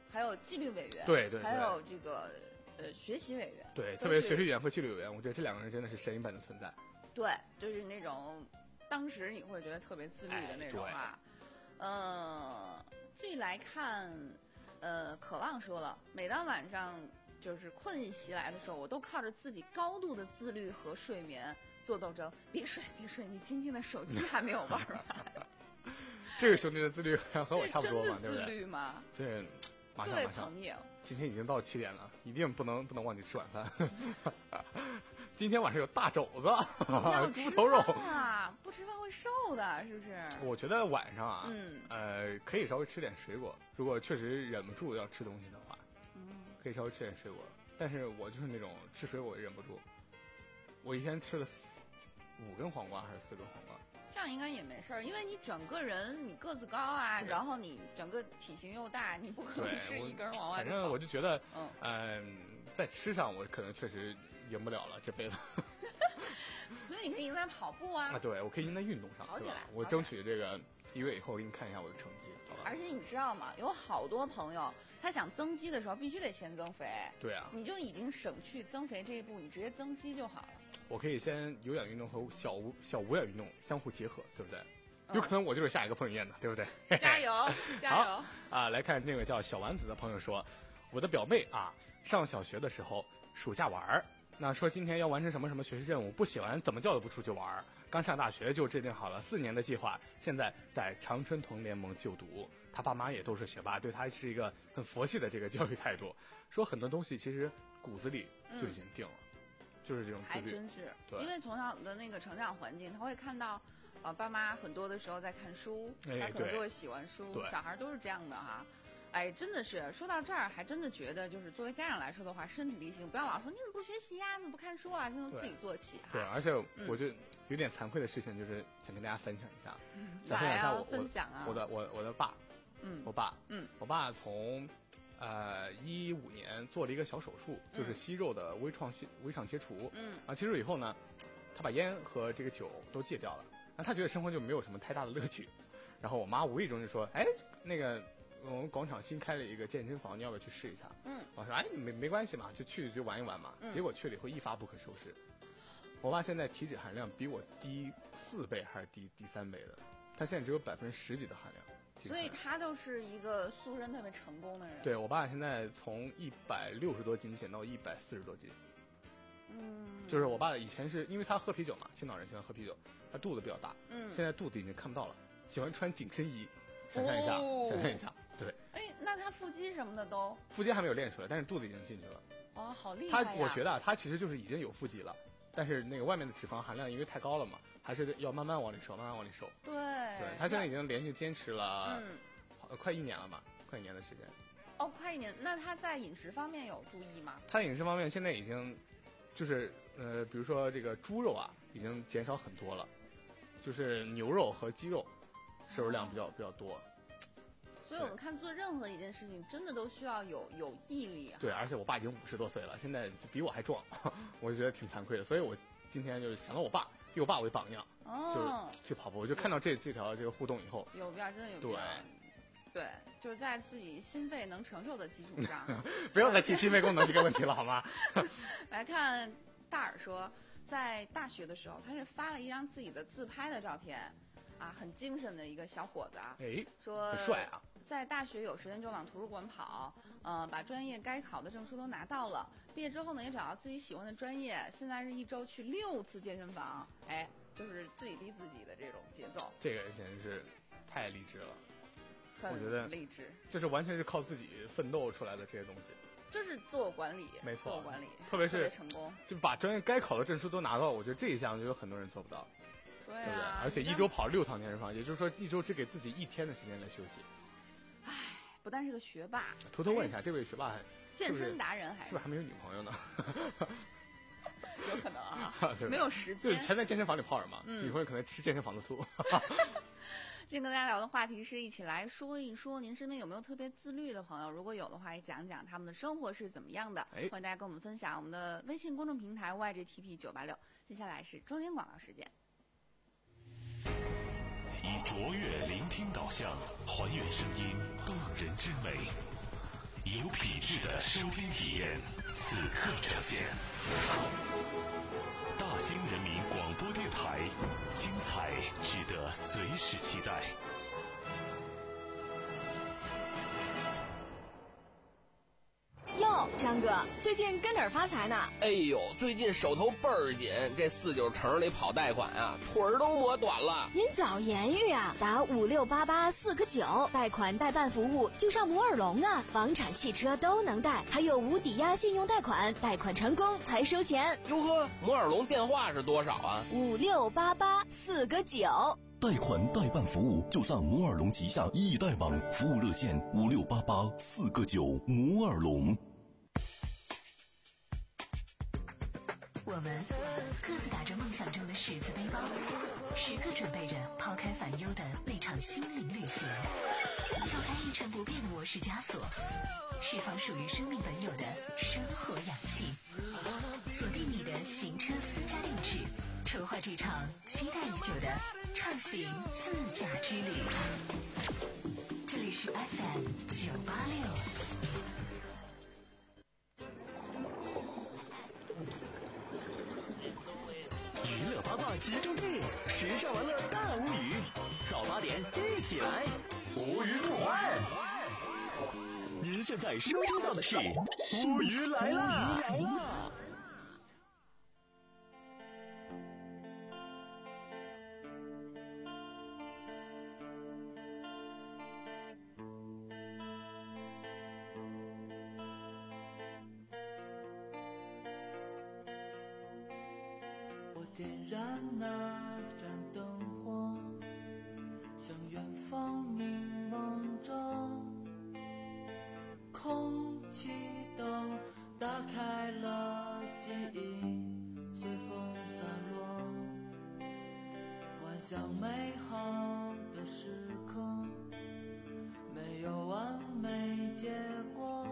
[SPEAKER 1] 还有纪律委员，
[SPEAKER 6] 对对对，
[SPEAKER 1] 还有这个呃学习委员，
[SPEAKER 6] 对，特别学习委员和纪律委员，我觉得这两个人真的是神一般的存在。
[SPEAKER 1] 对，就是那种当时你会觉得特别自律的那种啊。哎、呃，继续来看，呃，渴望说了，每当晚上就是困意袭来的时候，我都靠着自己高度的自律和睡眠做斗争。别睡，别睡，你今天的手机还没有玩完。
[SPEAKER 6] 这个兄弟的自律和我差不多嘛，对不对？
[SPEAKER 1] 自律吗？
[SPEAKER 6] 这马上马上，今天已经到七点了，一定不能不能忘记吃晚饭。今天晚上有大肘子，猪头肉
[SPEAKER 1] 啊！不吃饭会瘦的，是不是？
[SPEAKER 6] 我觉得晚上啊，
[SPEAKER 1] 嗯，
[SPEAKER 6] 呃，可以稍微吃点水果，如果确实忍不住要吃东西的话，
[SPEAKER 1] 嗯，
[SPEAKER 6] 可以稍微吃点水果。但是我就是那种吃水果也忍不住，我一天吃了五根黄瓜还是四根黄瓜。
[SPEAKER 1] 这样应该也没事儿，因为你整个人你个子高啊，然后你整个体型又大，你不可能吃一根黄瓜。
[SPEAKER 6] 反正我就觉得，
[SPEAKER 1] 嗯、
[SPEAKER 6] 呃，在吃上我可能确实赢不了了这辈子。
[SPEAKER 1] 所以你可以赢在跑步啊！
[SPEAKER 6] 啊，对，我可以赢在运动上，
[SPEAKER 1] 跑起来，
[SPEAKER 6] 我争取这个一个月以后给你看一下我的成绩，好吧？
[SPEAKER 1] 而且你知道吗？有好多朋友他想增肌的时候，必须得先增肥。
[SPEAKER 6] 对啊，
[SPEAKER 1] 你就已经省去增肥这一步，你直接增肌就好了。
[SPEAKER 6] 我可以先有氧运动和小无小无氧运动相互结合，对不对？有可能我就是下一个彭于晏的，对不对？
[SPEAKER 1] 加油，加油！
[SPEAKER 6] 啊，来看这个叫小丸子的朋友说，我的表妹啊，上小学的时候暑假玩儿，那说今天要完成什么什么学习任务，不写完怎么叫都不出去玩儿。刚上大学就制定好了四年的计划，现在在常春藤联盟就读。他爸妈也都是学霸，对他是一个很佛系的这个教育态度。说很多东西其实骨子里就已经定了。嗯，就是这种自律，
[SPEAKER 1] 还真是，因为从小的那个成长环境，他会看到，呃，爸妈很多的时候在看书，
[SPEAKER 6] 哎、
[SPEAKER 1] 他可能就会喜欢书，小孩都是这样的哈。哎，真的是说到这儿，还真的觉得就是作为家长来说的话，身体力行，不要老说你怎么不学习呀、啊，你怎么不看书啊，先从自己做起哈。
[SPEAKER 6] 对，而且我就有点惭愧的事情，就是想跟大家分享一下，
[SPEAKER 1] 嗯、
[SPEAKER 6] 想分享一下我
[SPEAKER 1] 分享啊，
[SPEAKER 6] 我的我我的爸，
[SPEAKER 1] 嗯，
[SPEAKER 6] 我爸，
[SPEAKER 1] 嗯，
[SPEAKER 6] 我爸从。呃，一五年做了一个小手术，就是息肉的微创微创切除。
[SPEAKER 1] 嗯，
[SPEAKER 6] 啊，切除以后呢，他把烟和这个酒都戒掉了。那他觉得生活就没有什么太大的乐趣。然后我妈无意中就说：“哎，那个我们广场新开了一个健身房，你要不要去试一下？”
[SPEAKER 1] 嗯，
[SPEAKER 6] 我说：“哎，没没关系嘛，就去就玩一玩嘛。
[SPEAKER 1] 嗯”
[SPEAKER 6] 结果去了以后一发不可收拾。我爸现在体脂含量比我低四倍还是低低三倍的，他现在只有百分之十几的含量。
[SPEAKER 1] 所以他就是一个塑身特别成功的人。
[SPEAKER 6] 对，我爸现在从一百六十多斤减到一百四十多斤。
[SPEAKER 1] 嗯，
[SPEAKER 6] 就是我爸以前是因为他喝啤酒嘛，青岛人喜欢喝啤酒，他肚子比较大。
[SPEAKER 1] 嗯，
[SPEAKER 6] 现在肚子已经看不到了，喜欢穿紧身衣。想象一下，
[SPEAKER 1] 哦、
[SPEAKER 6] 想象一下，对。
[SPEAKER 1] 哎，那他腹肌什么的都？
[SPEAKER 6] 腹肌还没有练出来，但是肚子已经进去了。
[SPEAKER 1] 哦，好厉害呀！
[SPEAKER 6] 他我觉得啊，他其实就是已经有腹肌了，但是那个外面的脂肪含量因为太高了嘛，还是要慢慢往里收，慢慢往里收。
[SPEAKER 1] 对。
[SPEAKER 6] 对，他现在已经连续坚持了。
[SPEAKER 1] 嗯。
[SPEAKER 6] 快一年了嘛，快一年的时间。
[SPEAKER 1] 哦，快一年。那他在饮食方面有注意吗？
[SPEAKER 6] 他饮食方面现在已经，就是呃，比如说这个猪肉啊，已经减少很多了，就是牛肉和鸡肉摄入量比较、哦、比较多。
[SPEAKER 1] 所以我们看做任何一件事情，真的都需要有有毅力啊。
[SPEAKER 6] 对，而且我爸已经五十多岁了，现在比我还壮，我就觉得挺惭愧的。所以我今天就是想到我爸，以我爸为榜样，
[SPEAKER 1] 哦、
[SPEAKER 6] 就是去跑步。我就看到这这条这个互动以后，
[SPEAKER 1] 有必要，真的有必要。
[SPEAKER 6] 对。
[SPEAKER 1] 对，就是在自己心肺能承受的基础上，
[SPEAKER 6] 不要再提心肺功能这个问题了，好吗？
[SPEAKER 1] 来看大耳说，在大学的时候，他是发了一张自己的自拍的照片，啊，很精神的一个小伙子啊，
[SPEAKER 6] 哎，
[SPEAKER 1] 说
[SPEAKER 6] 很帅啊，
[SPEAKER 1] 在大学有时间就往图书馆跑，呃，把专业该考的证书都拿到了，毕业之后呢，也找到自己喜欢的专业，现在是一周去六次健身房，哎，就是自己逼自己的这种节奏，
[SPEAKER 6] 这个简直是太励志了。我觉得
[SPEAKER 1] 励志，
[SPEAKER 6] 就是完全是靠自己奋斗出来的这些东西，
[SPEAKER 1] 就是自我管理，
[SPEAKER 6] 没错，
[SPEAKER 1] 自我管理，
[SPEAKER 6] 特别是
[SPEAKER 1] 成功，
[SPEAKER 6] 就把专业该考的证书都拿到，我觉得这一项就有很多人做不到，
[SPEAKER 1] 对、啊、
[SPEAKER 6] 对不对？而且一周跑六趟健身房，也就是说一周只给自己一天的时间来休息。
[SPEAKER 1] 唉，不但是个学霸，
[SPEAKER 6] 偷偷问一下，这位学霸
[SPEAKER 1] 健身达人还是
[SPEAKER 6] 是不是还没有女朋友呢？
[SPEAKER 1] 有可能啊，没有时间，
[SPEAKER 6] 就全在健身房里泡着嘛，
[SPEAKER 1] 嗯、
[SPEAKER 6] 女朋友可能吃健身房的醋。
[SPEAKER 1] 今天跟大家聊的话题是一起来说一说，您身边有没有特别自律的朋友？如果有的话，也讲讲他们的生活是怎么样的。
[SPEAKER 6] 哎、
[SPEAKER 1] 欢迎大家跟我们分享。我们的微信公众平台 Y G T P 九八六。接下来是中间广告时间。
[SPEAKER 2] 以卓越聆听导向，还原声音动人之美。 有品质的收听体验，此刻呈现。大兴人民广播电台，精彩值得随时期待。
[SPEAKER 7] 哟，张哥，最近跟哪儿发财呢？
[SPEAKER 8] 哎呦，最近手头倍儿紧，这四九城里跑贷款啊，腿儿都磨短了。
[SPEAKER 7] 您早言语啊，打五六八八四个九，贷款代办服务就上摩尔龙啊，房产、汽车都能贷，还有无抵押信用贷款，贷款成功才收钱。
[SPEAKER 8] 哟呵，摩尔龙电话是多少啊？
[SPEAKER 7] 五六八八四个九。
[SPEAKER 4] 贷款代办服务就上摩尔龙旗下易贷网，服务热线五六八八四个九。摩尔龙。
[SPEAKER 3] 我们各自打着梦想中的十字背包，时刻准备着抛开烦忧的那场心灵旅行，跳开一成不变的模式枷锁，释放属于生命本有的生活氧气，锁定你的行车私家定制，筹划这场期待已久的畅行自驾之旅。这里是 F M 九八六。
[SPEAKER 4] 娱乐八卦集中地，时尚玩乐大无语，早八点一起来，无语不欢。您现在收听到的是无语来啦！
[SPEAKER 5] 点燃那盏灯火，向远方凝望着，空气都打开了，记忆随风散落，幻想美好的时刻，没有完美结果，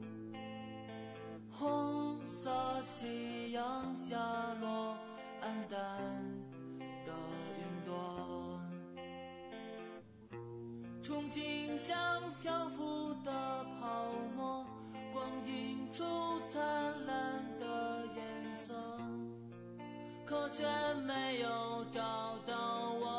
[SPEAKER 5] 红色夕阳下落，暗淡的云朵，憧憬像漂浮的泡沫，光映出灿烂的颜色，可却没有找到我。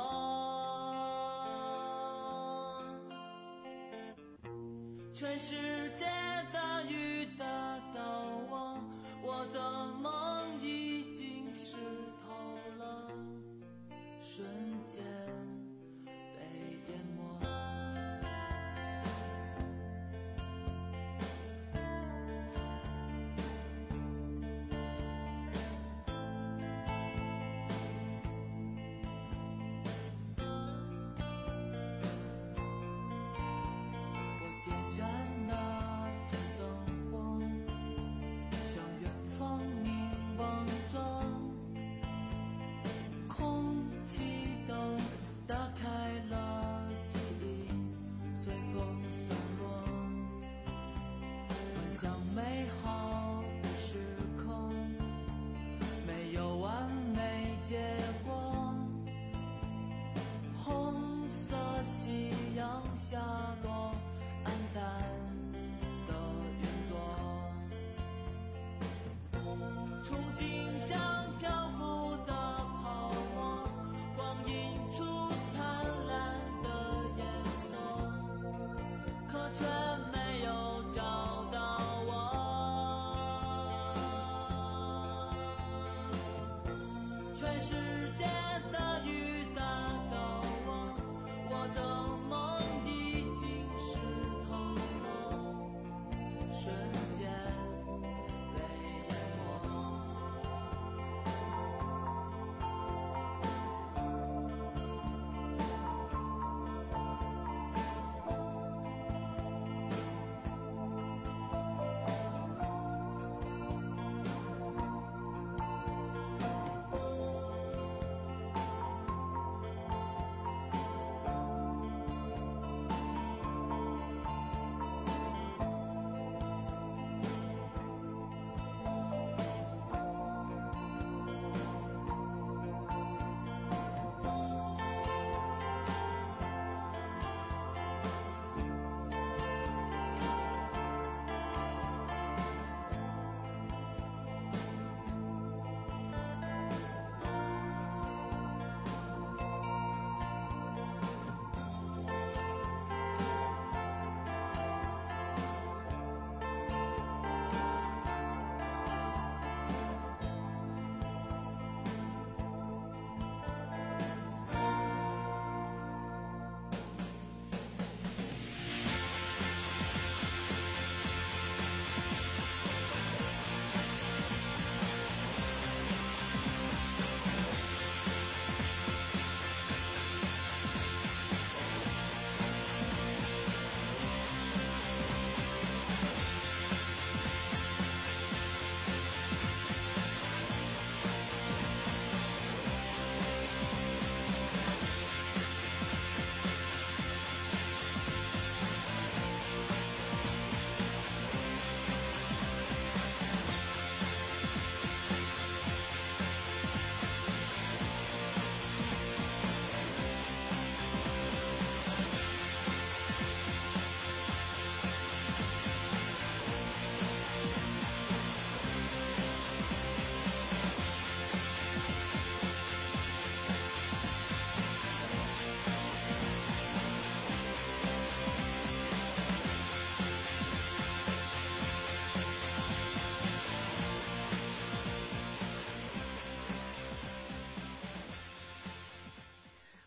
[SPEAKER 5] 全世界的雨打到我，我的梦已经湿透了，瞬间被淹没。我点燃那盏灯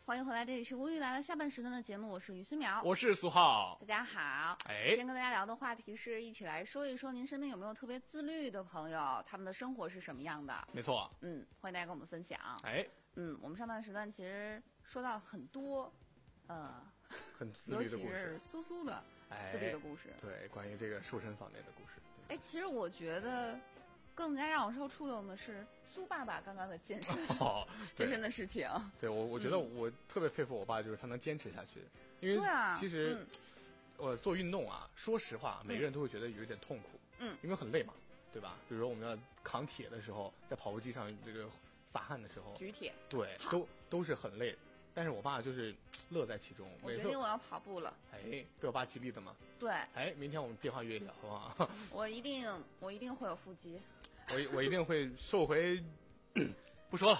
[SPEAKER 1] 欢迎回来，这里是无语来了下半时段的节目，我是于思淼，
[SPEAKER 6] 我是苏浩，
[SPEAKER 1] 大家好。
[SPEAKER 6] 哎，
[SPEAKER 1] 今天跟大家聊的话题是一起来说一说您身边有没有特别自律的朋友，他们的生活是什么样的？
[SPEAKER 6] 没错，
[SPEAKER 1] 嗯，欢迎大家跟我们分享。
[SPEAKER 6] 哎，
[SPEAKER 1] 嗯，我们上半时段其实说到很多，呃，
[SPEAKER 6] 很自律的故事，
[SPEAKER 1] 尤其是苏苏的自律的故事。
[SPEAKER 6] 哎、对，关于这个瘦身方面的故事。
[SPEAKER 1] 哎，其实我觉得更加让我受触动的是苏爸爸刚刚的健身、
[SPEAKER 6] 哦、
[SPEAKER 1] 健身的事情。
[SPEAKER 6] 对我，我觉得我特别佩服我爸，就是他能坚持下去。因为其实、
[SPEAKER 1] 嗯、
[SPEAKER 6] 我做运动啊，说实话，每个人都会觉得有一点痛苦，
[SPEAKER 1] 嗯，
[SPEAKER 6] 因为很累嘛，对吧？比如说我们要扛铁的时候，在跑步机上这个撒汗的时候，
[SPEAKER 1] 举铁，
[SPEAKER 6] 对，都都是很累。但是我爸就是乐在其中。
[SPEAKER 1] 我决定我要跑步了。
[SPEAKER 6] 哎，被我爸激励的嘛。
[SPEAKER 1] 对。
[SPEAKER 6] 哎，明天我们电话约一聊，好不好？
[SPEAKER 1] 我一定，我一定会有腹肌。
[SPEAKER 6] 我我一定会瘦回，不说了。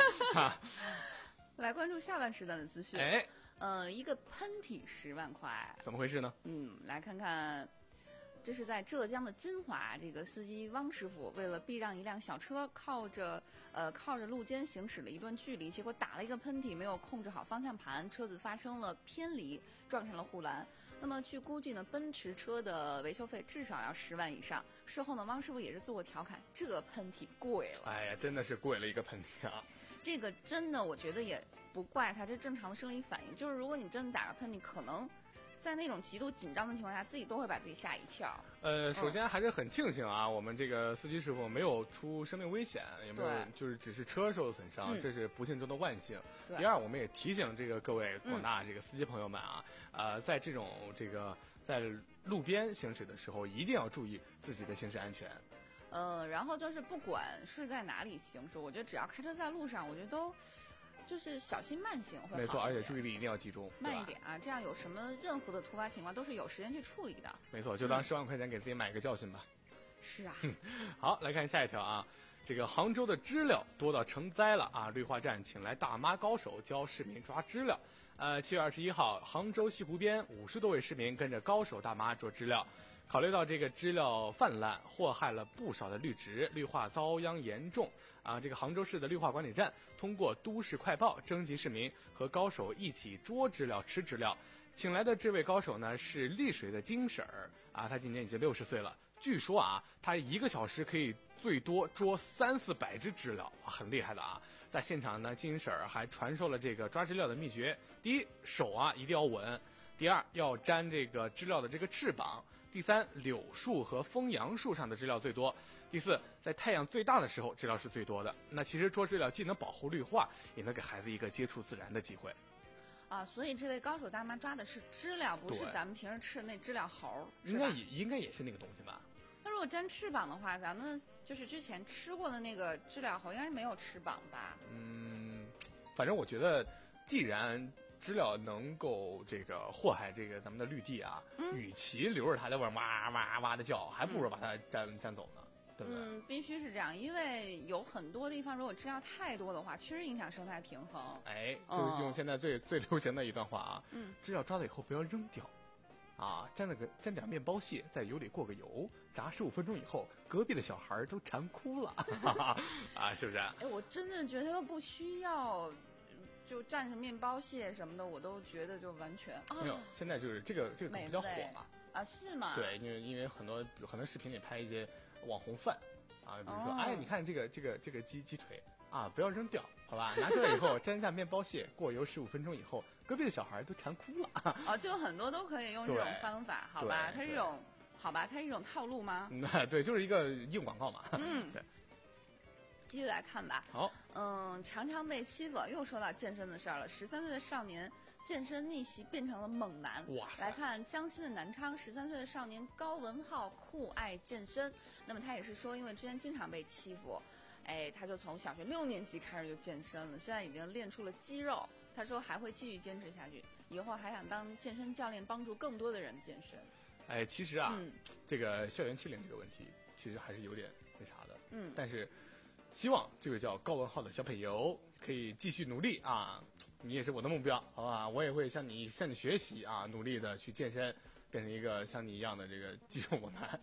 [SPEAKER 1] 来关注下半时段的资讯。
[SPEAKER 6] 哎，
[SPEAKER 1] 呃，一个喷嚏十万块，
[SPEAKER 6] 怎么回事呢？
[SPEAKER 1] 嗯，来看看。这是在浙江的金华，这个司机汪师傅为了避让一辆小车，靠着呃靠着路肩行驶了一段距离，结果打了一个喷嚏，没有控制好方向盘，车子发生了偏离，撞上了护栏。那么据估计呢，奔驰车的维修费至少要十万以上。事后呢，汪师傅也是自我调侃，这喷嚏贵了。
[SPEAKER 6] 哎呀，真的是贵了一个喷嚏啊！
[SPEAKER 1] 这个真的，我觉得也不怪他，这正常的生理反应。就是如果你真的打个喷嚏，可能在那种极度紧张的情况下，自己都会把自己吓一跳。
[SPEAKER 6] 呃，首先还是很庆幸啊，嗯、我们这个司机师傅没有出生命危险，也没有就是只是车受损伤，
[SPEAKER 1] 嗯、
[SPEAKER 6] 这是不幸中的万幸。第二，我们也提醒这个各位广大这个司机朋友们啊，嗯、呃，在这种这个在路边行驶的时候，一定要注意自己的行驶安全。
[SPEAKER 1] 呃，然后就是不管是在哪里行驶，我觉得只要开车在路上，我觉得都。就是小心慢行会好一点，
[SPEAKER 6] 没错，而且注意力一定要集中，
[SPEAKER 1] 慢一点啊，这样有什么任何的突发情况都是有时间去处理的。
[SPEAKER 6] 没错，就当十万块钱给自己买一个教训吧。
[SPEAKER 1] 是啊。
[SPEAKER 6] 好，来看下一条啊，这个杭州的知了多到成灾了啊！绿化站请来大妈高手教市民抓知了。呃，七月二十一号，杭州西湖边五十多位市民跟着高手大妈捉知了。考虑到这个知了泛滥，祸害了不少的绿植，绿化遭殃严重啊！这个杭州市的绿化管理站通过都市快报征集市民和高手一起捉知了、吃知了。请来的这位高手呢是丽水的金婶儿啊，她今年已经六十岁了。据说啊，她一个小时可以最多捉三四百只知了，很厉害的啊！在现场呢，金婶儿还传授了这个抓知了的秘诀：第一，手啊一定要稳；第二，要沾这个知了的这个翅膀。第三，柳树和枫杨树上的知了最多。第四，在太阳最大的时候，知了是最多的。那其实捉知了既能保护绿化，也能给孩子一个接触自然的机会。
[SPEAKER 1] 啊，所以这位高手大妈抓的是知了，不是咱们平时吃的那知了猴，
[SPEAKER 6] 应该也应该也是那个东西吧？
[SPEAKER 1] 那如果沾翅膀的话，咱们就是之前吃过的那个知了猴，应该是没有翅膀吧？
[SPEAKER 6] 嗯，反正我觉得，既然知了能够这个祸害这个咱们的绿地啊，
[SPEAKER 1] 嗯、
[SPEAKER 6] 与其留着它在外哇哇哇的叫，还不如把它占、嗯、占走呢，对不对？
[SPEAKER 1] 嗯，必须是这样，因为有很多地方如果知了太多的话，确实影响生态平衡。
[SPEAKER 6] 哎，就是用现在最、哦、最流行的一段话啊，
[SPEAKER 1] 嗯，
[SPEAKER 6] 知了抓了以后不要扔掉，啊，沾了个沾点面包屑，在油里过个油，炸十五分钟以后，隔壁的小孩都馋哭了，哈哈啊，是不是？
[SPEAKER 1] 哎，我真的觉得它不需要。就蘸着面包屑什么的，我都觉得就完全
[SPEAKER 6] 没有。哦、现在就是这个这个比较火嘛，
[SPEAKER 1] 啊是吗？
[SPEAKER 6] 对，因为因为很多很多视频里拍一些网红饭，啊，比如说、哦、哎，你看这个这个这个鸡鸡腿啊，不要扔掉，好吧？拿出来以后沾一下面包屑，过油十五分钟以后，隔壁的小孩都馋哭了。
[SPEAKER 1] 哦，就很多都可以用这种方法，好吧？它是一种好吧？它是一种套路吗？
[SPEAKER 6] 嗯，对，就是一个硬广告嘛。
[SPEAKER 1] 嗯，
[SPEAKER 6] 对。
[SPEAKER 1] 继续来看吧。
[SPEAKER 6] 好，
[SPEAKER 1] 嗯，常常被欺负，又说到健身的事儿了。十三岁的少年健身逆袭变成了猛男。
[SPEAKER 6] 哇塞！
[SPEAKER 1] 来看江西的南昌，十三岁的少年高文浩酷爱健身。那么他也是说，因为之前经常被欺负，哎，他就从小学六年级开始就健身了，现在已经练出了肌肉。他说还会继续坚持下去，以后还想当健身教练，帮助更多的人健身。
[SPEAKER 6] 哎，其实啊，
[SPEAKER 1] 嗯、
[SPEAKER 6] 这个校园欺凌这个问题，其实还是有点那啥的。
[SPEAKER 1] 嗯，
[SPEAKER 6] 但是。希望这个叫高文浩的小朋友可以继续努力啊！你也是我的目标，好吧？我也会向你向你学习啊，努力的去健身，变成一个像你一样的这个肌肉猛男。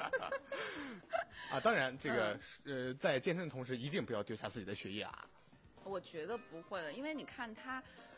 [SPEAKER 6] 啊，当然这个、嗯、呃，在健身的同时，一定不要丢下自己的学业啊。
[SPEAKER 1] 我觉得不会的，因为你看他，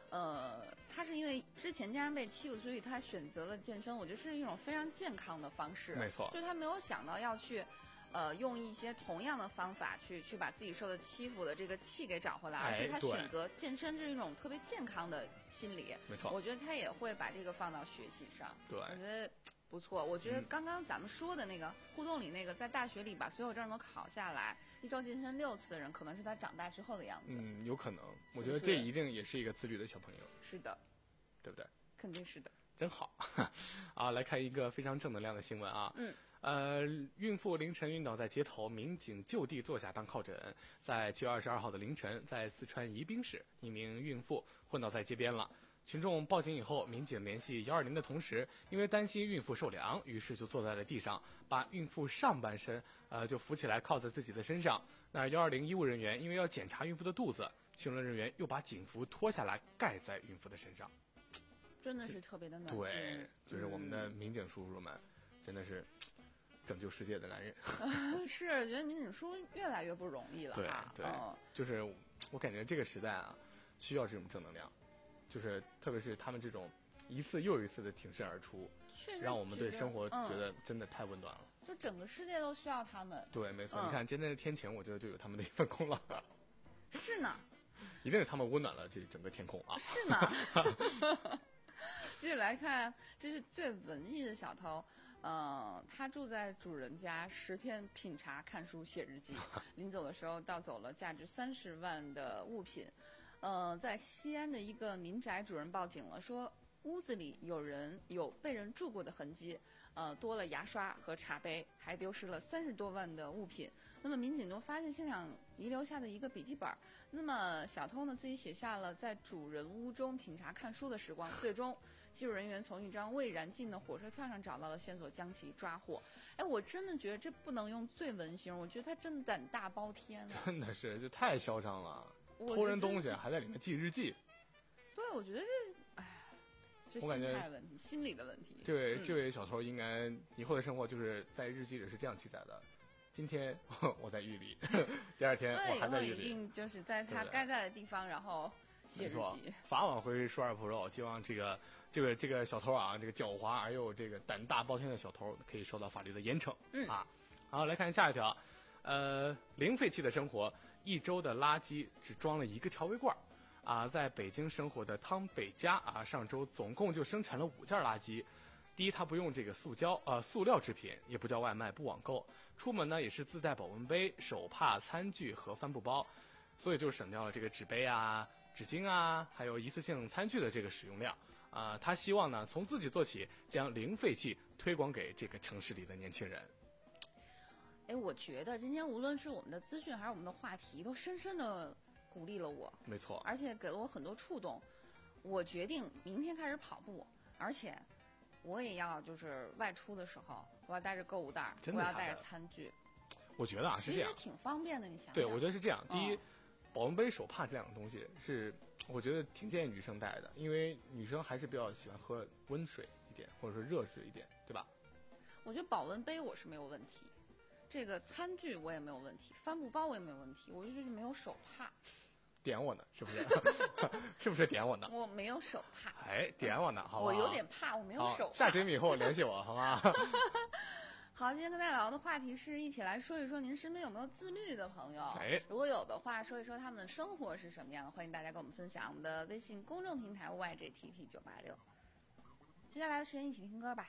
[SPEAKER 1] 呃，他是因为之前经常被欺负，所以他选择了健身。我觉得是一种非常健康的方式。
[SPEAKER 6] 没错，
[SPEAKER 1] 就是他没有想到要去，呃，用一些同样的方法去去把自己受的欺负的这个气给找回来，而是他选择健身这是一种特别健康的心理。
[SPEAKER 6] 没错，
[SPEAKER 1] 我觉得他也会把这个放到学习上。
[SPEAKER 6] 对，
[SPEAKER 1] 我觉得不错。我觉得刚刚咱们说的那个、嗯、互动里那个，在大学里把所有证都考下来，一周健身六次的人，可能是他长大之后的样子。
[SPEAKER 6] 嗯，有可能。我觉得这一定也是一个自律的小朋友。
[SPEAKER 1] 是的，
[SPEAKER 6] 对不对？
[SPEAKER 1] 肯定是的。
[SPEAKER 6] 真好啊！来看一个非常正能量的新闻啊。
[SPEAKER 1] 嗯。
[SPEAKER 6] 呃，孕妇凌晨晕倒在街头，民警就地坐下当靠枕。在七月二十二号的凌晨，在四川宜宾市，一名孕妇昏倒在街边了。群众报警以后，民警联系一二零的同时，因为担心孕妇受凉，于是就坐在了地上，把孕妇上半身呃就扶起来靠在自己的身上。那一二零医务人员因为要检查孕妇的肚子，巡逻人员又把警服脱下来盖在孕妇的身上。
[SPEAKER 1] 真的是特别的暖心。
[SPEAKER 6] 对，就是我们的民警叔叔们，嗯、真的是拯救世界的男人。
[SPEAKER 1] 是，觉得民警叔越来越不容易了啊。
[SPEAKER 6] 对对、嗯，就是我感觉这个时代啊，需要这种正能量，就是特别是他们这种一次又一次的挺身而出，让我们对生活觉得真的太温暖了。
[SPEAKER 1] 嗯、就整个世界都需要他们。
[SPEAKER 6] 对，没错。
[SPEAKER 1] 嗯、
[SPEAKER 6] 你看今天的天晴，我觉得就有他们的一份功劳。
[SPEAKER 1] 是呢。
[SPEAKER 6] 一定是他们温暖了这整个天空啊。
[SPEAKER 1] 是呢。继续来看，这是最文艺的小偷。呃，他住在主人家，十天品茶、看书、写日记。临走的时候，盗走了价值三十万的物品。呃，在西安的一个民宅，主人报警了，说屋子里有人有被人住过的痕迹。呃，多了牙刷和茶杯，还丢失了三十多万的物品。那么民警就发现现场遗留下的一个笔记本。那么小偷呢自己写下了在主人屋中品茶看书的时光。最终，技术人员从一张未燃尽的火车票上找到了线索，将其抓获。哎，我真的觉得这不能用最文形容，我觉得他真的胆大包天啊！
[SPEAKER 6] 真的是，就太嚣张了，偷人东西还在里面记日记。
[SPEAKER 1] 对，我觉得这。这心态问题，心理的问题。
[SPEAKER 6] 这位、嗯、这位小偷应该以后的生活就是在日记里是这样记载的：今天我在狱里，第二天我还在狱里。
[SPEAKER 1] 一定就是在他该在的地方，然后写日记。
[SPEAKER 6] 法网恢疏而不漏，希望这个这个这个小偷啊，这个狡猾而又这个胆大包天的小偷可以受到法律的严惩。
[SPEAKER 1] 嗯
[SPEAKER 6] 啊，好，来看下一条，呃，零废弃的生活，一周的垃圾只装了一个调味罐。啊，在北京生活的汤北家啊，上周总共就生产了五件垃圾。第一，他不用这个塑胶呃塑料制品，也不叫外卖，不网购，出门呢也是自带保温杯、手帕、餐具和帆布包，所以就省掉了这个纸杯啊、纸巾啊，还有一次性餐具的这个使用量。啊、呃，他希望呢从自己做起，将零废弃推广给这个城市里的年轻人。
[SPEAKER 1] 哎，我觉得今天无论是我们的资讯还是我们的话题，都深深的鼓励了我，
[SPEAKER 6] 没错，
[SPEAKER 1] 而且给了我很多触动。我决定明天开始跑步，而且我也要就是外出的时候，我要带着购物袋，我要带着餐具。
[SPEAKER 6] 我觉得啊是这样，
[SPEAKER 1] 其实挺方便的。你想想，
[SPEAKER 6] 对，我觉得是这样。第一，
[SPEAKER 1] 嗯、
[SPEAKER 6] 保温杯、手帕这两个东西是我觉得挺建议女生带的，因为女生还是比较喜欢喝温水一点，或者说热水一点，对吧？
[SPEAKER 1] 我觉得保温杯我是没有问题。这个餐具我也没有问题，帆布包我也没有问题，我就是没有手帕。
[SPEAKER 6] 点我呢，是不是？是不是点我呢？
[SPEAKER 1] 我没有手帕。
[SPEAKER 6] 哎，点我呢，好吧。
[SPEAKER 1] 我有点怕，我没有手帕。
[SPEAKER 6] 下节目以后联系我，好吗？
[SPEAKER 1] 好，今天跟大家聊的话题是一起来说一说您身边有没有自律的朋友。
[SPEAKER 6] 哎，
[SPEAKER 1] 如果有的话，说一说他们的生活是什么样的，欢迎大家跟我们分享。我们的微信公众平台 Y J T P 九八六。接下来的时间一起听歌吧。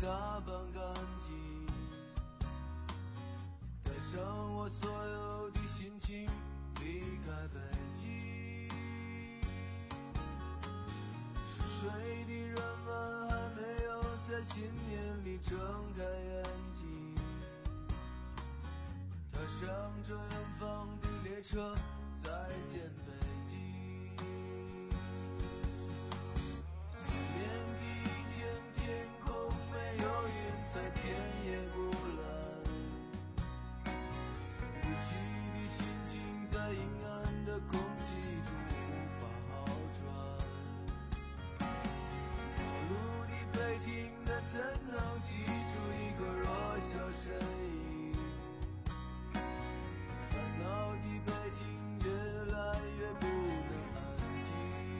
[SPEAKER 9] 打扮干净，带上我所有的心情，离开北京。熟睡的人们还没有在新年里睁开眼睛，踏上这远方的列车，再见北京。新年第一天，天空没有云彩，天也不蓝，不羁的心情在阴暗的空气中无法好转。忙碌的北京，它怎能记住一个弱小身影？烦恼的北京越来越不能安静。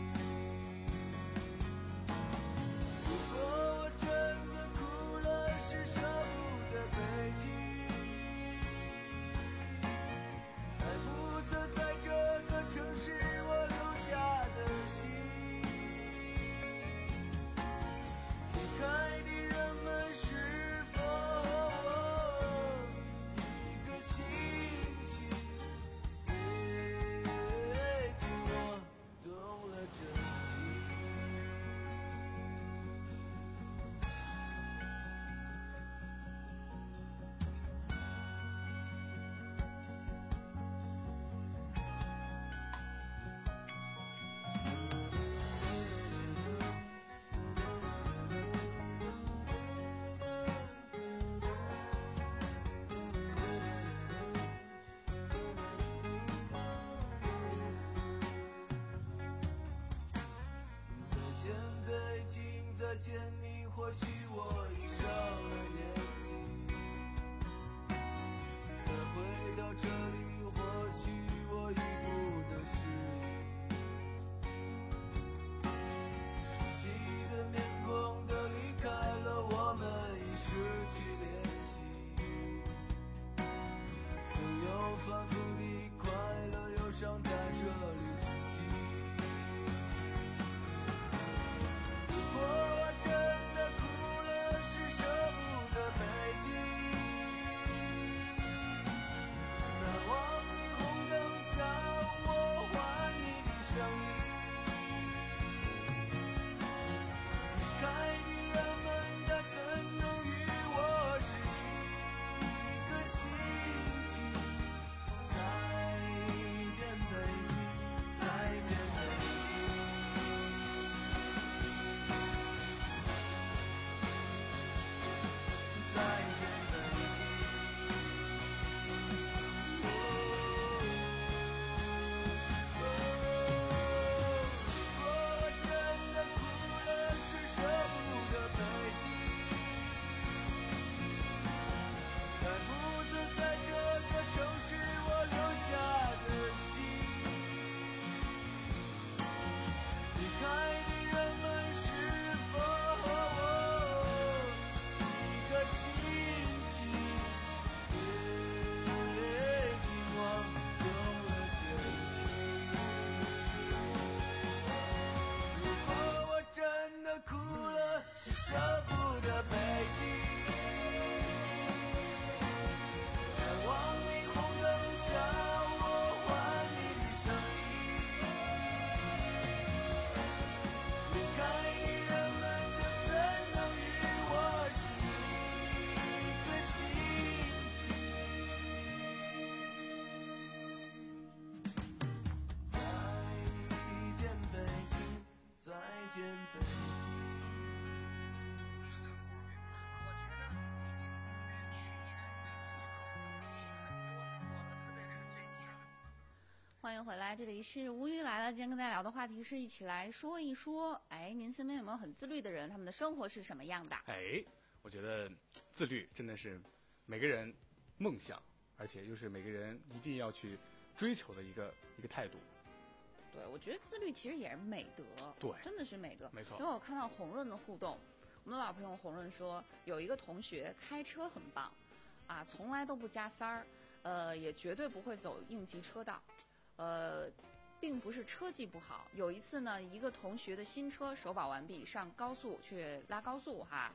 [SPEAKER 9] 如果我真的哭了，是舍不得北京，还不曾在这个城市我留下的心。离开的人们是否一个亲戚？今我懂了真情。再见北京，再见你，或许我已上了年纪。再回到这里，或许我已不能适应。熟悉的面孔都离开了，我们已失去联系。所有反复的快乐忧伤在这里聚集。如果我真的哭了，是舍不得北京。难忘霓虹灯下我唤你的声音。离开的人们，他怎能与我是一个心情？再见北京，再见北京。再见北京。如果我真的哭了，是舍不得北京，还不曾在这个城市我留下的心。离开的人们是否一个亲戚？今晚懂了真情。如果我真的哭了，是舍不得北京。难忘霓虹灯下我唤你的声音。离开的人们，他怎能与我是一个心情？再见北京，再见北京。
[SPEAKER 1] 欢迎回来，这里是无语来了。今天跟大家聊的话题是一起来说一说，哎，您身边有没有很自律的人？他们的生活是什么样的？
[SPEAKER 6] 哎，我觉得自律真的是每个人梦想，而且又是每个人一定要去追求的一个一个态度。
[SPEAKER 1] 对，我觉得自律其实也是美德，
[SPEAKER 6] 对，
[SPEAKER 1] 真的是美德，
[SPEAKER 6] 没错。
[SPEAKER 1] 因为我看到红润的互动，我们的老朋友红润说，有一个同学开车很棒，啊，从来都不加塞儿，呃，也绝对不会走应急车道，呃，并不是车技不好。有一次呢，一个同学的新车首保完毕，上高速去拉高速哈，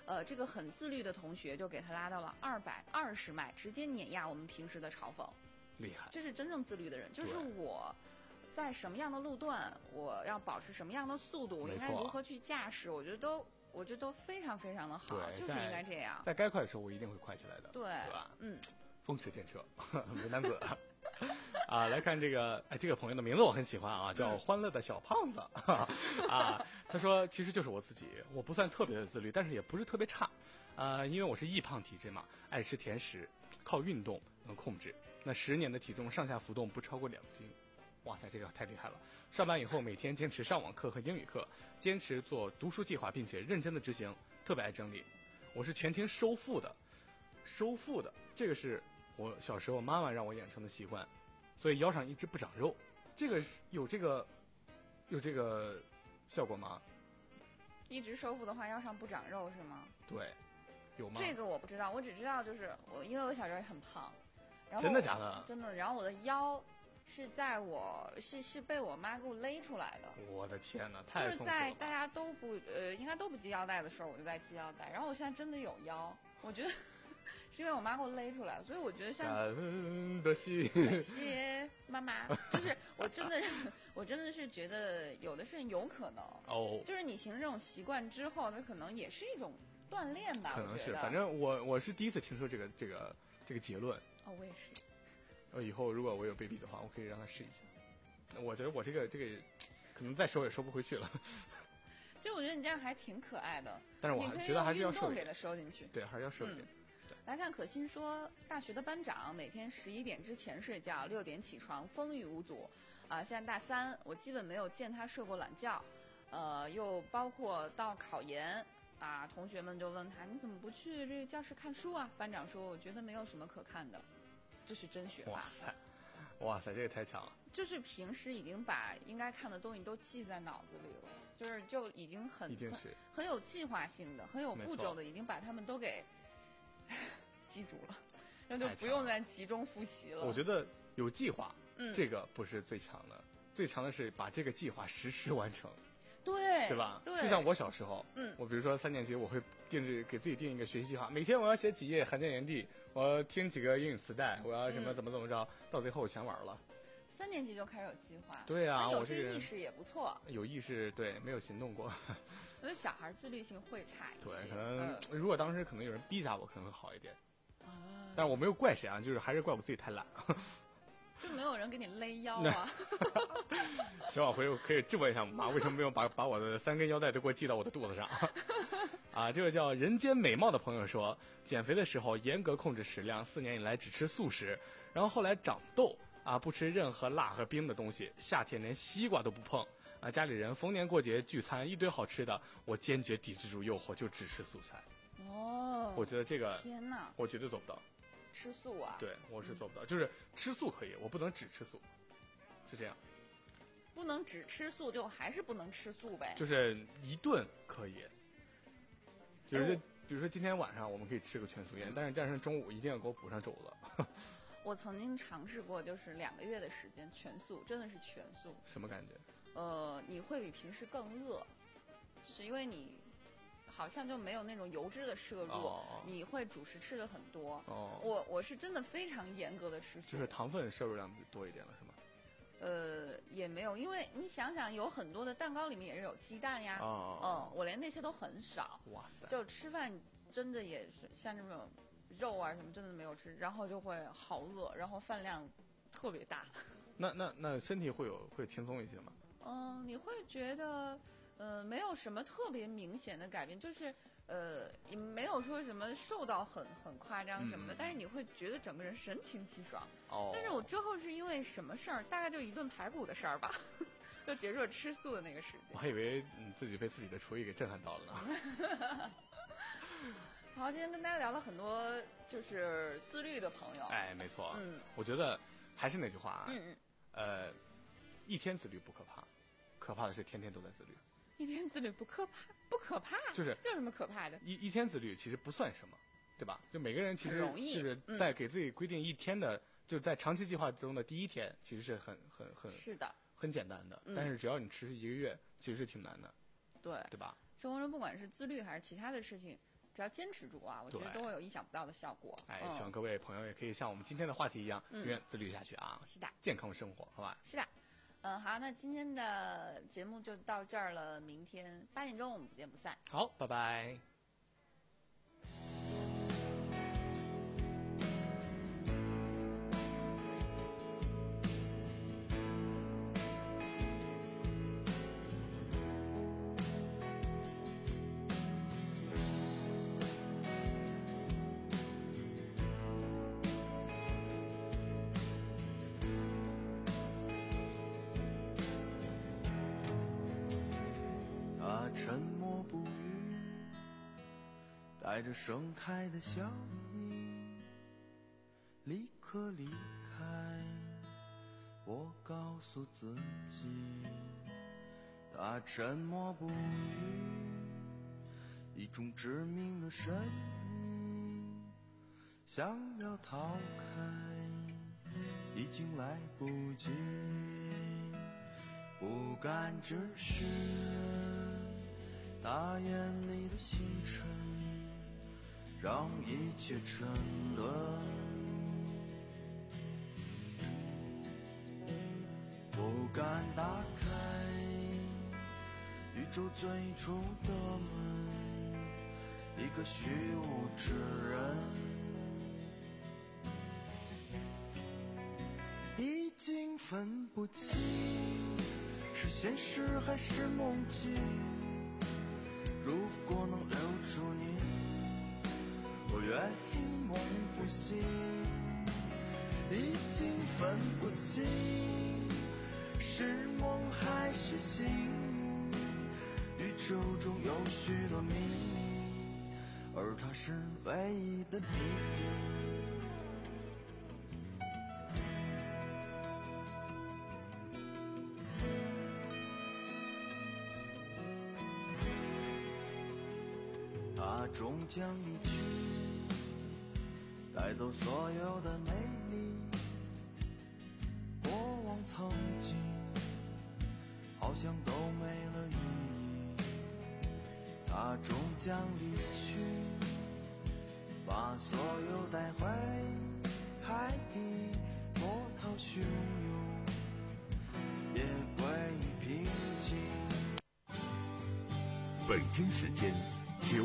[SPEAKER 1] 呃，这个很自律的同学就给他拉到了二百二十迈，直接碾压我们平时的嘲讽。
[SPEAKER 6] 厉害，
[SPEAKER 1] 这是真正自律的人，就是我在什么样的路段，我要保持什么样的速度，我应该如何去驾驶，我觉得都，我觉得都非常非常的好，就是应该这样。
[SPEAKER 6] 在该快的时候，我一定会快起来的，
[SPEAKER 1] 对，
[SPEAKER 6] 对吧？
[SPEAKER 1] 嗯，
[SPEAKER 6] 风驰电掣，美男子。啊，来看这个，哎，这个朋友的名字我很喜欢啊，叫欢乐的小胖子。啊，他说其实就是我自己，我不算特别的自律，但是也不是特别差。呃，因为我是易胖体质嘛，爱吃甜食，靠运动能控制。那十年的体重上下浮动不超过两斤，哇塞，这个太厉害了！上班以后每天坚持上网课和英语课，坚持做读书计划，并且认真的执行，特别爱整理。我是全天收腹的，收腹的，这个是我小时候妈妈让我养成的习惯，所以腰上一直不长肉。这个有这个有这个效果吗？
[SPEAKER 1] 一直收腹的话，腰上不长肉是吗？
[SPEAKER 6] 对，有吗？
[SPEAKER 1] 这个我不知道，我只知道就是我，因为我小时候也很胖。
[SPEAKER 6] 真的假的？
[SPEAKER 1] 真的，然后我的腰是在我是是被我妈给我勒出来的。
[SPEAKER 6] 我的天哪，太
[SPEAKER 1] 就是在大家都不呃应该都不系腰带的时候，我就在系腰带。然后我现在真的有腰，我觉得是因为我妈给我勒出来，所以我觉得像。
[SPEAKER 6] 感恩的心。
[SPEAKER 1] 感谢妈妈，就是我真的是我真的是觉得有的是有可能
[SPEAKER 6] 哦，
[SPEAKER 1] 就是你形成这种习惯之后，它可能也是一种锻炼吧。
[SPEAKER 6] 可能是，反正我我是第一次听说这个这个这个结论。
[SPEAKER 1] 哦，我也是。
[SPEAKER 6] 呃，以后如果我有 baby 的话，我可以让他试一下。我觉得我这个这个可能再收也收不回去了。
[SPEAKER 1] 就我觉得你这样还挺可爱的，
[SPEAKER 6] 但是我还觉得还是要收
[SPEAKER 1] 给它收进去。
[SPEAKER 6] 对，还是要收一点。
[SPEAKER 1] 嗯、来看可心说，大学的班长每天十一点之前睡觉，六点起床，风雨无阻。啊、呃，现在大三，我基本没有见他睡过懒觉。呃，又包括到考研。啊，同学们就问他，你怎么不去这个教室看书啊？班长说，我觉得没有什么可看的，这是真学霸。
[SPEAKER 6] 哇塞，哇塞，这个太强了。
[SPEAKER 1] 就是平时已经把应该看的东西都记在脑子里了，就是就已经很
[SPEAKER 6] 一定是
[SPEAKER 1] 很, 很有计划性的，很有步骤的，已经把他们都给记住了，然后就不用再集中复习了。
[SPEAKER 6] 我觉得有计划，
[SPEAKER 1] 嗯，
[SPEAKER 6] 这个不是最强的，最强的是把这个计划实时完成。
[SPEAKER 1] 对，
[SPEAKER 6] 对吧？
[SPEAKER 1] 对，
[SPEAKER 6] 就像我小时候，
[SPEAKER 1] 嗯，
[SPEAKER 6] 我比如说三年级，我会定制给自己定一个学习计划，每天我要写几页罕见言地，我要听几个英语磁带，我要什么怎么怎么着，嗯、到最后全玩了。
[SPEAKER 1] 三年级就开始有计划，
[SPEAKER 6] 对啊，
[SPEAKER 1] 有这意识也不错。
[SPEAKER 6] 有意识，对，没有行动过。
[SPEAKER 1] 我觉得小孩自律性会差一些。
[SPEAKER 6] 对，可能、嗯、如果当时可能有人逼着我，可能会好一点。
[SPEAKER 1] 啊，
[SPEAKER 6] 但是我没有怪谁啊，就是还是怪我自己太懒。
[SPEAKER 1] 就没有人给你勒腰啊！
[SPEAKER 6] 希望回头可以质问一下我妈，为什么没有把把我的三根腰带都给我系到我的肚子上？啊，这个叫人间美貌的朋友说，减肥的时候严格控制食量，四年以来只吃素食，然后后来长痘啊，不吃任何辣和冰的东西，夏天连西瓜都不碰啊。家里人逢年过节聚餐一堆好吃的，我坚决抵制住诱惑，就只吃素菜。
[SPEAKER 1] 哦，
[SPEAKER 6] 我觉得这个
[SPEAKER 1] 天哪，
[SPEAKER 6] 我绝对做不到。
[SPEAKER 1] 吃素啊？
[SPEAKER 6] 对，我是做不到，嗯、就是吃素可以，我不能只吃素，是这样。
[SPEAKER 1] 不能只吃素，就还是不能吃素呗。
[SPEAKER 6] 就是一顿可以，就是、哎、比如说今天晚上我们可以吃个全素宴，但是第二天中午一定要给我补上肘子。
[SPEAKER 1] 我曾经尝试过，就是两个月的时间全素，真的是全素。
[SPEAKER 6] 什么感觉？
[SPEAKER 1] 呃，你会比平时更饿，就是因为你。好像就没有那种油脂的摄入，
[SPEAKER 6] 哦、
[SPEAKER 1] 你会主食吃的很多。
[SPEAKER 6] 哦，
[SPEAKER 1] 我我是真的非常严格的吃素，
[SPEAKER 6] 就是糖分摄入量多一点了，是吗？
[SPEAKER 1] 呃，也没有，因为你想想，有很多的蛋糕里面也是有鸡蛋呀。
[SPEAKER 6] 哦，
[SPEAKER 1] 嗯，我连那些都很少。
[SPEAKER 6] 哇塞！
[SPEAKER 1] 就吃饭真的也是像这种肉啊什么，真的没有吃，然后就会好饿，然后饭量特别大。
[SPEAKER 6] 那那那身体会有会轻松一些吗？
[SPEAKER 1] 嗯，你会觉得。呃，没有什么特别明显的改变，就是呃，也没有说什么瘦到很很夸张什么的，
[SPEAKER 6] 嗯、
[SPEAKER 1] 但是你会觉得整个人神清气爽。
[SPEAKER 6] 哦。
[SPEAKER 1] 但是我之后是因为什么事儿，大概就一顿排骨的事儿吧，就结束了吃素的那个时间。
[SPEAKER 6] 我还以为你自己被自己的厨艺给震撼到了呢。
[SPEAKER 1] 好，今天跟大家聊了很多就是自律的朋友。
[SPEAKER 6] 哎，没错。
[SPEAKER 1] 嗯。
[SPEAKER 6] 我觉得还是那句话啊。
[SPEAKER 1] 嗯嗯。
[SPEAKER 6] 呃，一天自律不可怕，可怕的是天天都在自律。
[SPEAKER 1] 一天自律不可怕，不可怕，
[SPEAKER 6] 就是
[SPEAKER 1] 有什么可怕的？
[SPEAKER 6] 一一天自律其实不算什么，对吧？就每个人其实就是在给自己规定一天的，嗯、就在长期计划中的第一天，其实是很很很
[SPEAKER 1] 是的，
[SPEAKER 6] 很简单的。
[SPEAKER 1] 嗯、
[SPEAKER 6] 但是只要你持续一个月，其实是挺难的，
[SPEAKER 1] 对
[SPEAKER 6] 对吧？
[SPEAKER 1] 生活中不管是自律还是其他的事情， 只要坚持住啊，我觉得都会有意想不到的效果。
[SPEAKER 6] 哎，
[SPEAKER 1] 嗯、
[SPEAKER 6] 希望各位朋友也可以像我们今天的话题一样，
[SPEAKER 1] 嗯、
[SPEAKER 6] 永远自律下去啊。
[SPEAKER 1] 是的，
[SPEAKER 6] 健康生活，好吧？
[SPEAKER 1] 是的。嗯，好，那今天的节目就到这儿了，明天八点钟我们不见不散。
[SPEAKER 6] 好，拜拜。
[SPEAKER 9] 沉默不语，带着盛开的笑意，立刻离开。我告诉自己，他沉默不语，一种致命的神秘，想要逃开，已经来不及，不敢直视他眼里的星辰，让一切沉沦。不敢打开宇宙最初的门，一个虚无之人，已经分不清是现实还是梦境。如果能留住你，我愿意梦不醒。已经分不清是梦还是醒，宇宙中有许多秘密，而它是唯一的谜底。它终将离去，带走所有的美丽，过往曾经好像都没了意义。它终将离去，把所有带回海底，波涛汹涌，也归于平静。
[SPEAKER 2] 北京时间